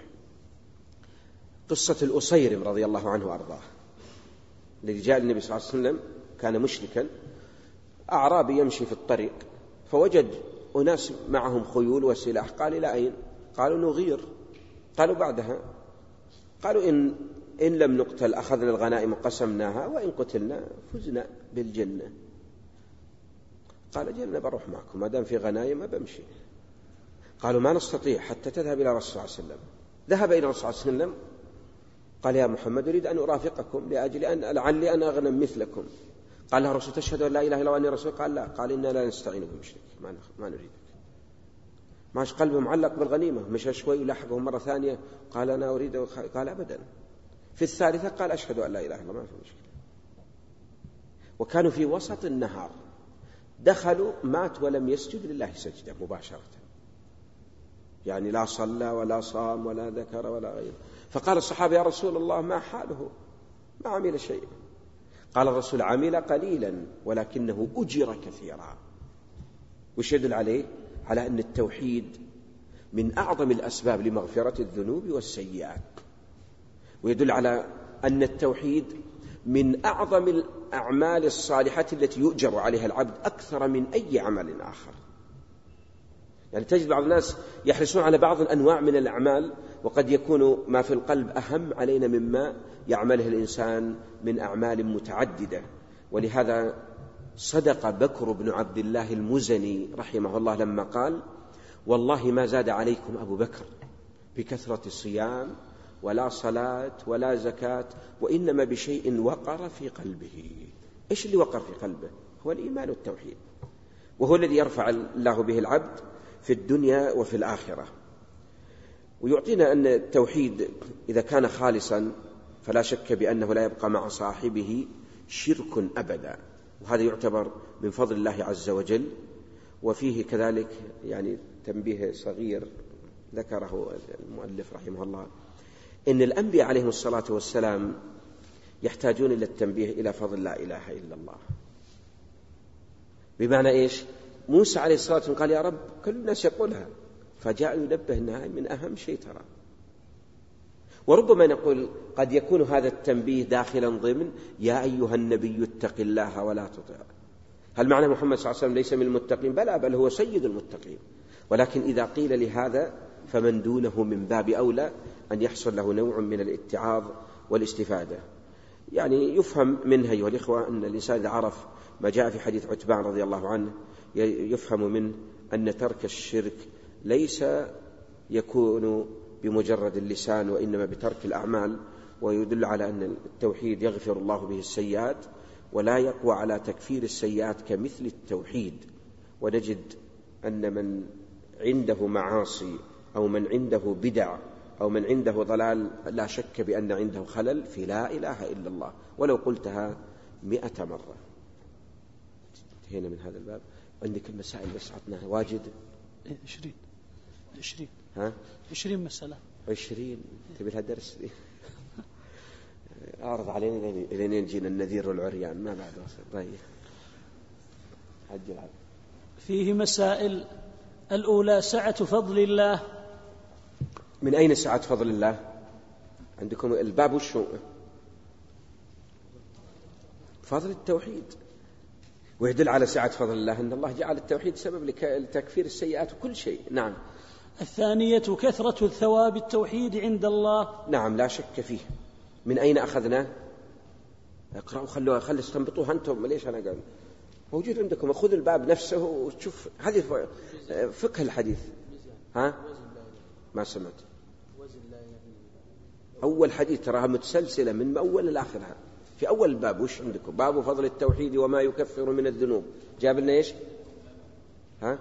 قصة الأصيرم رضي الله عنه وأرضاه الذي جاء النبي صلى الله عليه وسلم، كان مشركا أعرابي يمشي في الطريق فوجد أناس معهم خيول وسلاح، قال إلى أين؟ قالوا نغير. قالوا بعدها؟ قالوا إن, إن لم نقتل أخذنا الغنائم وقسمناها، وإن قتلنا فزنا بالجنة. قال جنة بروح معكم ما دام في غنائم بمشي. قالوا ما نستطيع حتى تذهب إلى رسول الله صلى الله عليه وسلم. ذهب إلى رسول الله صلى الله عليه وسلم قال يا محمد أريد أن أرافقكم لأجل أن لعلي أن أغنم مثلكم. قال له رسول تشهد أن لا إله إلا الله وأني رسول؟ قال لا. قال إنا لا نستعين بمشرك، ما, ما نريدك. ماش قلبه معلق بالغنيمة، مشى شوي ولاحقهم مرة ثانية قال أنا أريد، قال أبدا. في الثالثة قال أشهد أن لا إله إلا الله، ما في مشكلة. وكانوا في وسط النهار، دخلوا مات ولم يسجد لله سجدة مباشرة، يعني لا صلى ولا صام ولا ذكر ولا غيره. فقال الصحابة يا رسول الله ما حاله؟ ما عمل شيء. قال الرسول عمل قليلا ولكنه أجر كثيرا. وش يدل عليه؟ على أن التوحيد من أعظم الأسباب لمغفرة الذنوب والسيئات، ويدل على أن التوحيد من أعظم الأعمال الصالحة التي يؤجر عليها العبد أكثر من أي عمل آخر. يعني تجد بعض الناس يحرصون على بعض الأنواع من الأعمال، وقد يكون ما في القلب أهم علينا مما يعمله الإنسان من أعمال متعددة. ولهذا صدق بكر بن عبد الله المزني رحمه الله لما قال والله ما زاد عليكم أبو بكر بكثرة الصيام ولا صلاة ولا زكاة، وإنما بشيء وقر في قلبه. إيش اللي وقر في قلبه؟ هو الإيمان والتوحيد، وهو الذي يرفع الله به العبد في الدنيا وفي الآخرة. ويعطينا أن التوحيد إذا كان خالصا فلا شك بأنه لا يبقى مع صاحبه شرك أبدا، وهذا يعتبر من فضل الله عز وجل. وفيه كذلك يعني تنبيه صغير ذكره المؤلف رحمه الله، إن الأنبياء عليهم الصلاة والسلام يحتاجون إلى التنبيه إلى فضل لا إله إلا الله. بمعنى إيش؟ موسى عليه الصلاة والسلام قال يا رب كل الناس يقولها، فجاء ينبه أنها من أهم شيء ترى. وربما نقول قد يكون هذا التنبيه داخلا ضمن يا أيها النبي اتق الله ولا تطع. هل معنى محمد صلى الله عليه وسلم ليس من المتقين؟ بلى، بل هو سيد المتقين. ولكن إذا قيل لهذا فمن دونه من باب أولى أن يحصل له نوع من الاتعاظ والاستفادة. يعني يفهم منها أيها الإخوة أن الإنسان إذا عرف ما جاء في حديث عتبان رضي الله عنه يفهم منه أن ترك الشرك ليس يكون بمجرد اللسان وإنما بترك الأعمال، ويدل على أن التوحيد يغفر الله به السيئات، ولا يقوى على تكفير السيئات كمثل التوحيد. ونجد أن من عنده معاصي أو من عنده بدع أو من عنده ضلال لا شك بأن عنده خلل في لا إله إلا الله، ولو قلتها مئة مرة. انتهينا من هذا الباب. عندك المسائل بس عطناها واجد. عشرين عشرين ها عشرين مسألة. عشرين تبي لها درس دي؟ أعرض علينا لين يجينا النذير والعريان ما بعد وصل. طيب عجل على. فيه مسائل. الأولى سعة فضل الله. من أين سعة فضل الله؟ عندكم الباب وشو؟ فضل التوحيد. ويدل على سعة فضل الله أن الله جعل التوحيد سبب لتكفير السيئات وكل شيء. نعم. الثانية كثرة الثواب التوحيد عند الله. نعم لا شك فيه. من أين أخذناه؟ اقرأوا خلوا خلوا استنبطوها أنتم. ليش أنا قال موجود عندكم. خذ الباب نفسه وشوف هذه فقه الحديث. ها ما سمعت. أول حديث تراها متسلسلة من أول لآخرها. في أول الباب وش عندكم؟ باب فضل التوحيد وما يكفر من الذنوب. جاب لنا إيش؟ ها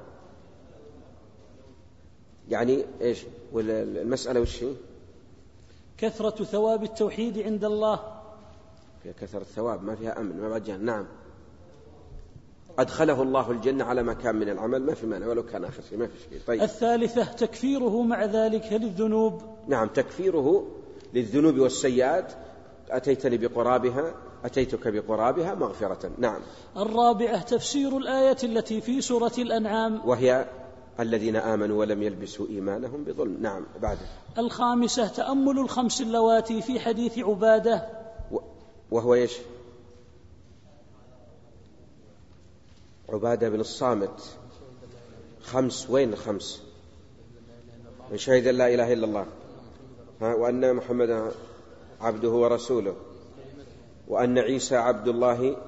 يعني إيش والمسألة وش هي؟ كثرة ثواب التوحيد عند الله. فيها كثرة ثواب ما فيها أمن ما بعد جهل. نعم. أدخله الله الجنة على ما كان من العمل ما في مانع ولو كان آخر شيء ما في شيء. طيب. الثالثة تكفيره مع ذلك للذنوب. نعم تكفيره للذنوب والسيئات. أتيتني بقرابها أتيتك بقرابها مغفرة. نعم. الرابعة تفسير الآية التي في سورة الأنعام وهي الذين آمنوا ولم يلبسوا إيمانهم بظلم. نعم. بعد. الخامسة تأمل الخمس اللواتي في حديث عبادة. وهو إيش؟ عبادة بن الصامت. خمس وين الخمس؟ من شهد لا إله إلا الله ها وأن محمد عبده ورسوله وأن عيسى عبد الله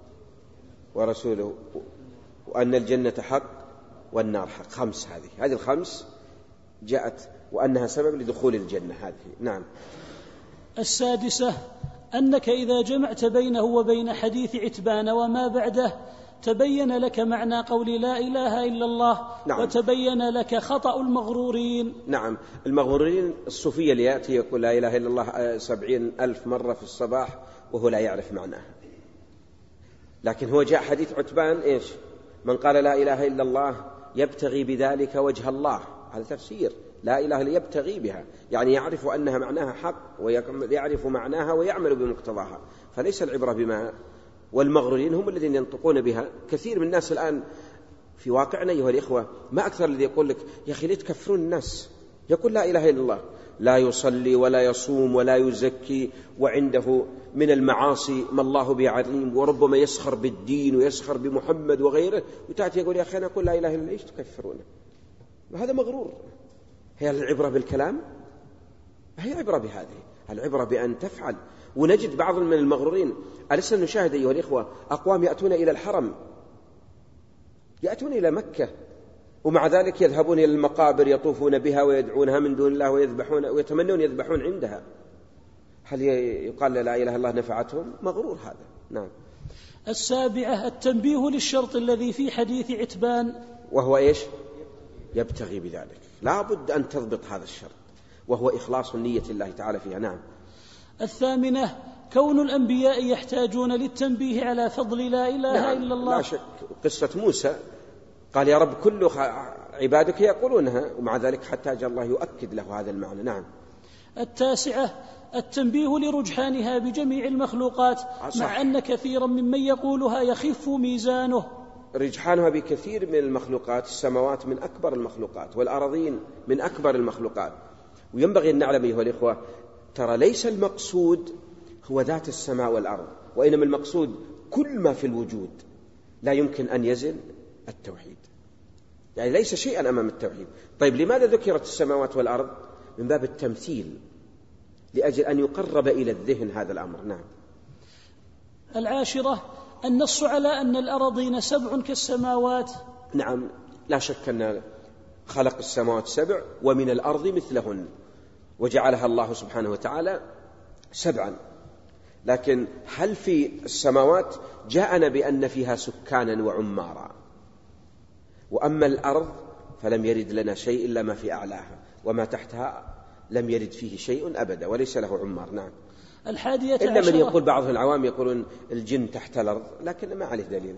ورسوله وأن الجنة حق والنار حق. خمس. هذه هذه الخمس جاءت وأنها سبب لدخول الجنة هذه. نعم. السادسة أنك إذا جمعت بينه وبين حديث عتبان وما بعده تبين لك معنى قول لا إله إلا الله. نعم. وتبين لك خطأ المغرورين. نعم. المغرورين الصوفية اللي يأتي يقول لا إله إلا الله سبعين ألف مرة في الصباح وهو لا يعرف معناها. لكن هو جاء حديث عتبان إيش؟ من قال لا إله إلا الله يبتغي بذلك وجه الله. هذا تفسير لا إله إلا يبتغي بها يعني يعرف أنها معناها حق ويعرف معناها ويعمل بمقتضاها. فليس العبرة بما. والمغرورين هم الذين ينطقون بها. كثير من الناس الآن في واقعنا أيها الإخوة ما أكثر الذي يقول لك يا أخي ليه تكفرون الناس؟ يقول لا إله إلا الله لا يصلي ولا يصوم ولا يزكي وعنده من المعاصي ما الله به عليم وربما يسخر بالدين ويسخر بمحمد وغيره وتأتي يقول يا أخي أنا أقول لا إله إلا الله إيش تكفرونه؟ وهذا مغرور. هي العبرة بالكلام؟ هي عبرة بهذه. العبرة بأن تفعل. ونجد بعض من المغرورين ألسنا نشاهد أيها الإخوة أقوام يأتون إلى الحرم يأتون إلى مكة ومع ذلك يذهبون إلى المقابر يطوفون بها ويدعونها من دون الله ويذبحون ويتمنون يذبحون عندها. هل يقال لا إله إلا الله نفعتهم؟ مغرور هذا. نعم. السابعة التنبيه للشرط الذي في حديث عتبان وهو إيش؟ يبتغي بذلك. لا بد أن تضبط هذا الشرط وهو إخلاص النية لله تعالى فيها. نعم. الثامنة كون الأنبياء يحتاجون للتنبيه على فضل لا إله نعم. إلا الله. لا شك. قصة موسى قال يا رب كل عبادك يقولونها ومع ذلك حتى جاء الله يؤكد له هذا المعنى. نعم. التاسعة التنبيه لرجحانها بجميع المخلوقات مع أن كثيرا ممن يقولها يخف ميزانه. رجحانها بكثير من المخلوقات. السماوات من أكبر المخلوقات والأرضين من أكبر المخلوقات. وينبغي أن نعلم أيها الإخوة ترى ليس المقصود هو ذات السماء والأرض وإنما المقصود كل ما في الوجود. لا يمكن أن يزن التوحيد يعني ليس شيئا أمام التوحيد. طيب لماذا ذكرت السماوات والأرض؟ من باب التمثيل لأجل أن يقرب إلى الذهن هذا الأمر. نعم. العاشرة النص على أن الأراضين سبع كالسماوات. نعم لا شك أن خلق السماوات سبع ومن الأرض مثلهن وجعلها الله سبحانه وتعالى سبعا. لكن هل في السماوات جاءنا بأن فيها سكانا وعمارا، وأما الأرض فلم يرد لنا شيء إلا ما في أعلاها، وما تحتها لم يرد فيه شيء أبدا وليس له عمار. نعم. الحادية إلا من يقول بعض العوام يقولون الجن تحت الأرض، لكن ما عليه دليل.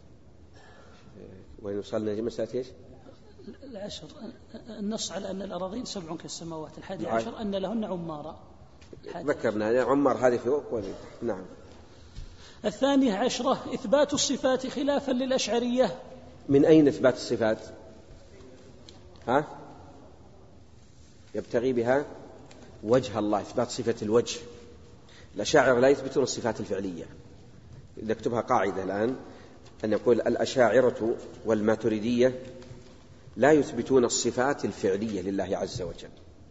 وين وصلنا مسألة إيش؟ العشر النص على أن الأراضين سبع كالسماوات. الحادي عشر أن لهن عمارا، ذكرنا عمار هذه فوق وتحت. نعم. الثانية عشرة إثبات الصفات خلافا للأشعرية. من أين إثبات الصفات؟ ها؟ يبتغي بها وجه الله، إثبات صفة الوجه. الأشاعرة لا يثبتون الصفات الفعلية. نكتبها قاعدة الآن، أن نقول الأشاعرة والماتريدية لا يثبتون الصفات الفعلية لله عز وجل.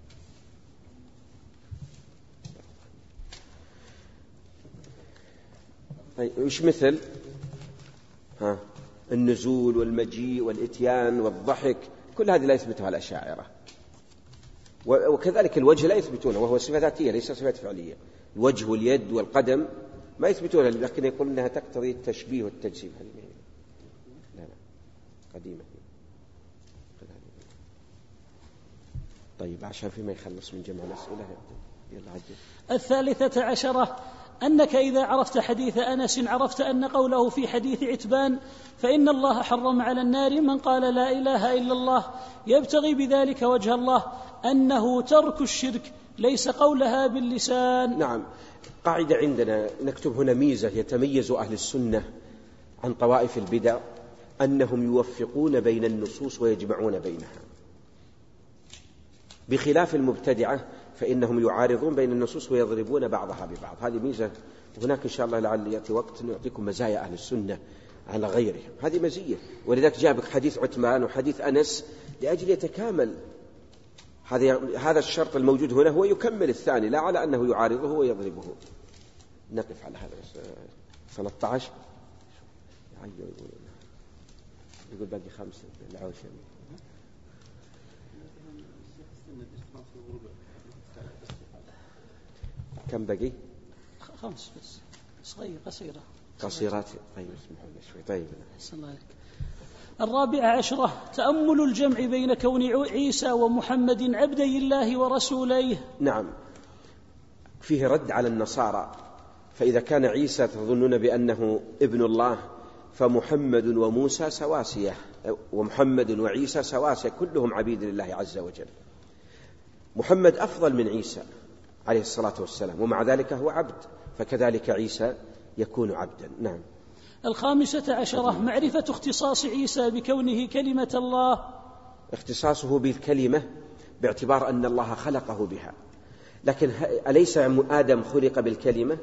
وش مثل ها؟ النزول والمجيء والإتيان والضحك، كل هذه لا يثبتها الأشاعرة. وكذلك الوجه لا يثبتونه، وهو صفة ذاتية ليس صفة فعلية. الوجه واليد والقدم ما يثبتونها، لكن يقول أنها تقتضي التشبيه والتجسيم. لا لا قديمة. طيب عشان فيما يخلص من جمع الأسئلة يلا عجل. الثالثة عشرة أنك إذا عرفت حديث أنس عرفت أن قوله في حديث عتبان فإن الله حرم على النار من قال لا إله إلا الله يبتغي بذلك وجه الله أنه ترك الشرك ليس قولها باللسان. نعم. قاعدة عندنا نكتب هنا ميزة يتميز أهل السنة عن طوائف البدع، أنهم يوفقون بين النصوص ويجمعون بينها، بخلاف المبتدعة فإنهم يعارضون بين النصوص ويضربون بعضها ببعض. هذه ميزة، وهناك إن شاء الله لعل يأتي وقت نعطيكم مزايا أهل السنة على غيرهم. هذه مزية، ولذلك جابك حديث عثمان وحديث أنس لأجل يتكامل هذا الشرط الموجود هنا، هو يكمل الثاني، لا على أنه يعارضه ويضربه. نقف على هذا. ثلاثة عشر يقول باقي خمسة العوشة. كم بقي؟ خمس بس صغيرة قصيرة قصيرات. طيب اسمحوا لي شوي. طيب الرابعة عشرة تأمل الجمع بين كون عيسى ومحمد عبدي الله ورسوليه. نعم. فيه رد على النصارى، فإذا كان عيسى تظنون بأنه ابن الله فمحمد وموسى سواسية، ومحمد وعيسى سواسية، كلهم عبيد لله عز وجل. محمد أفضل من عيسى عليه الصلاة والسلام، ومع ذلك هو عبد، فكذلك عيسى يكون عبدا. نعم. الخامسة عشرة معرفة اختصاص عيسى بكونه كلمة الله. اختصاصه بالكلمة باعتبار أن الله خلقه بها، لكن أليس آدم خلق بالكلمة؟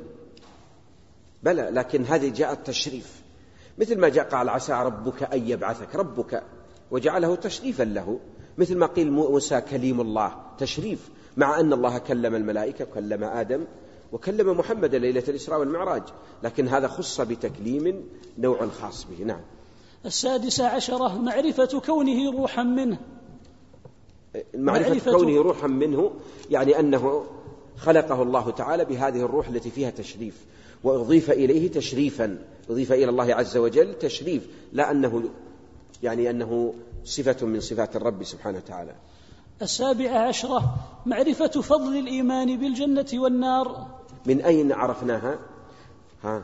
بلى، لكن هذه جاء التشريف، مثل ما جاء قال عسى ربك أن يبعثك، ربك وجعله تشريفا له، مثل ما قيل موسى كليم الله، تشريف، مع أن الله كلم الملائكة وكلم آدم وكلم محمد ليلة الإسراء والمعراج، لكن هذا خص بتكليم نوع خاص به. نعم. السادسة عشرة معرفة كونه روحا منه. معرفة, معرفة كونه روحا منه يعني أنه خلقه الله تعالى بهذه الروح التي فيها تشريف، وأضيف إليه تشريفا، أضيف إلى الله عز وجل تشريف، لا أنه يعني أنه صفة من صفات الرب سبحانه وتعالى. السابعة عشرة معرفة فضل الإيمان بالجنة والنار. من أين عرفناها؟ ها؟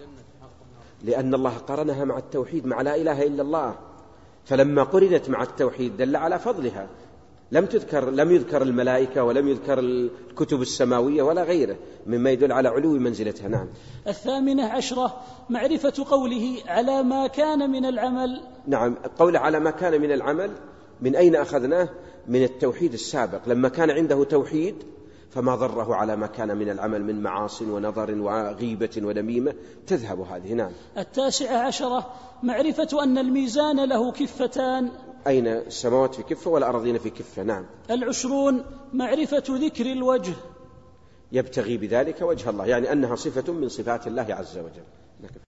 لأن الله قرنها مع التوحيد، مع لا إله إلا الله، فلما قرنت مع التوحيد دل على فضلها. لم تذكر لم يذكر الملائكة ولم يذكر الكتب السماوية ولا غيره مما يدل على علو منزلتها. نعم. الثامنة عشرة معرفة قوله على ما كان من العمل. نعم. قول على ما كان من العمل من أين أخذناه؟ من التوحيد السابق، لما كان عنده توحيد فما ضره على ما كان من العمل من معاص ونظر وغيبة ونميمة تذهب هذه. نعم. التاسعة عشرة معرفة أن الميزان له كفتان. أين السماوات في كفة والأرضين في كفة. نعم. العشرون معرفة ذكر الوجه، يبتغي بذلك وجه الله، يعني أنها صفة من صفات الله عز وجل.